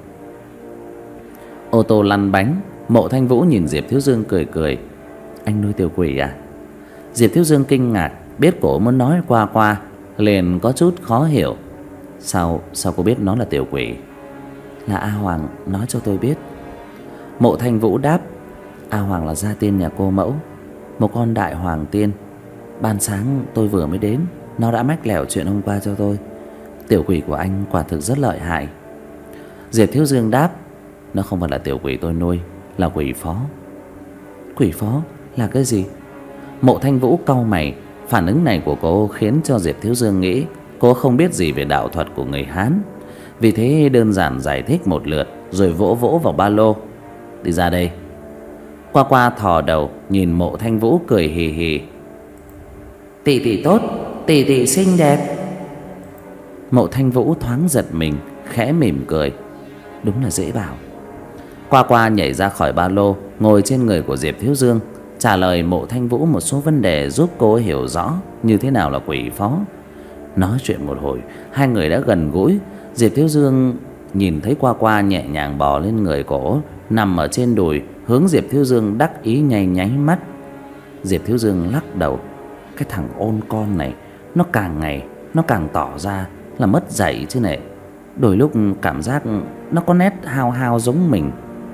Ô tô lăn bánh. Mộ Thanh Vũ nhìn Diệp Thiếu Dương cười cười. Anh nuôi tiểu quỷ à? Diệp Thiếu Dương kinh ngạc, biết cổ muốn nói qua qua, liền có chút khó hiểu. Sao, sao cô biết nó là tiểu quỷ? Là A Hoàng nói cho tôi biết. Mộ Thanh Vũ đáp. A Hoàng là gia tiên nhà cô mẫu, một con đại hoàng tiên. Ban sáng tôi vừa mới đến, nó đã mách lẻo chuyện hôm qua cho tôi. Tiểu quỷ của anh quả thực rất lợi hại. Diệp Thiếu Dương đáp. Nó không phải là tiểu quỷ tôi nuôi, là quỷ phó. Quỷ phó là cái gì? Mộ Thanh Vũ cau mày. Phản ứng này của cô khiến cho Diệp Thiếu Dương nghĩ cô không biết gì về đạo thuật của người Hán. Vì thế đơn giản giải thích một lượt rồi vỗ vỗ vào ba lô. Đi ra đây. Qua Qua thò đầu nhìn Mộ Thanh Vũ cười hì hì. Tỷ tỷ tốt, tỷ tỷ xinh đẹp. Mộ Thanh Vũ thoáng giật mình, khẽ mỉm cười. Đúng là dễ bảo. Qua Qua nhảy ra khỏi ba lô, ngồi trên người của Diệp Thiếu Dương, trả lời Mộ Thanh Vũ một số vấn đề giúp cô ấy hiểu rõ như thế nào là quỷ phó. Nói chuyện một hồi, hai người đã gần gũi. Diệp Thiếu Dương nhìn thấy Qua Qua nhẹ nhàng bò lên người cổ, nằm ở trên đùi, hướng Diệp Thiếu Dương đắc ý nháy nháy mắt. Diệp Thiếu Dương lắc đầu. Cái thằng ôn con này, nó càng ngày nó càng tỏ ra là mất dạy chứ này. Đôi lúc cảm giác nó có nét hao hao giống mình.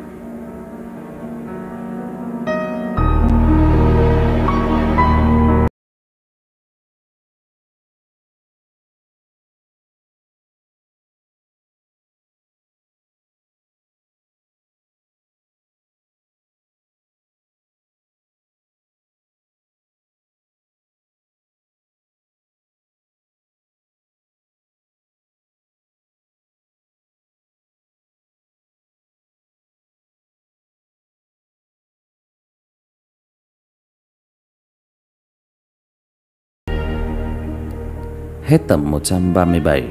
Hết tập một trăm ba mươi bảy.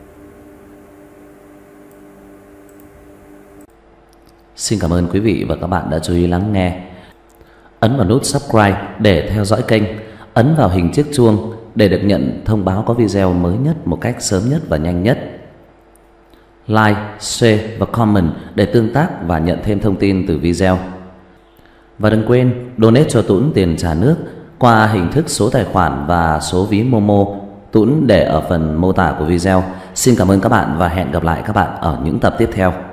Xin cảm ơn quý vị và các bạn đã chú ý lắng nghe. Ấn vào nút subscribe để theo dõi kênh. Ấn vào hình chiếc chuông để được nhận thông báo có video mới nhất một cách sớm nhất và nhanh nhất. Like, share và comment để tương tác và nhận thêm thông tin từ video. Và đừng quên donate cho Tuấn tiền trả nước qua hình thức số tài khoản và số ví Momo Tuấn để ở phần mô tả của video. Xin cảm ơn các bạn và hẹn gặp lại các bạn ở những tập tiếp theo.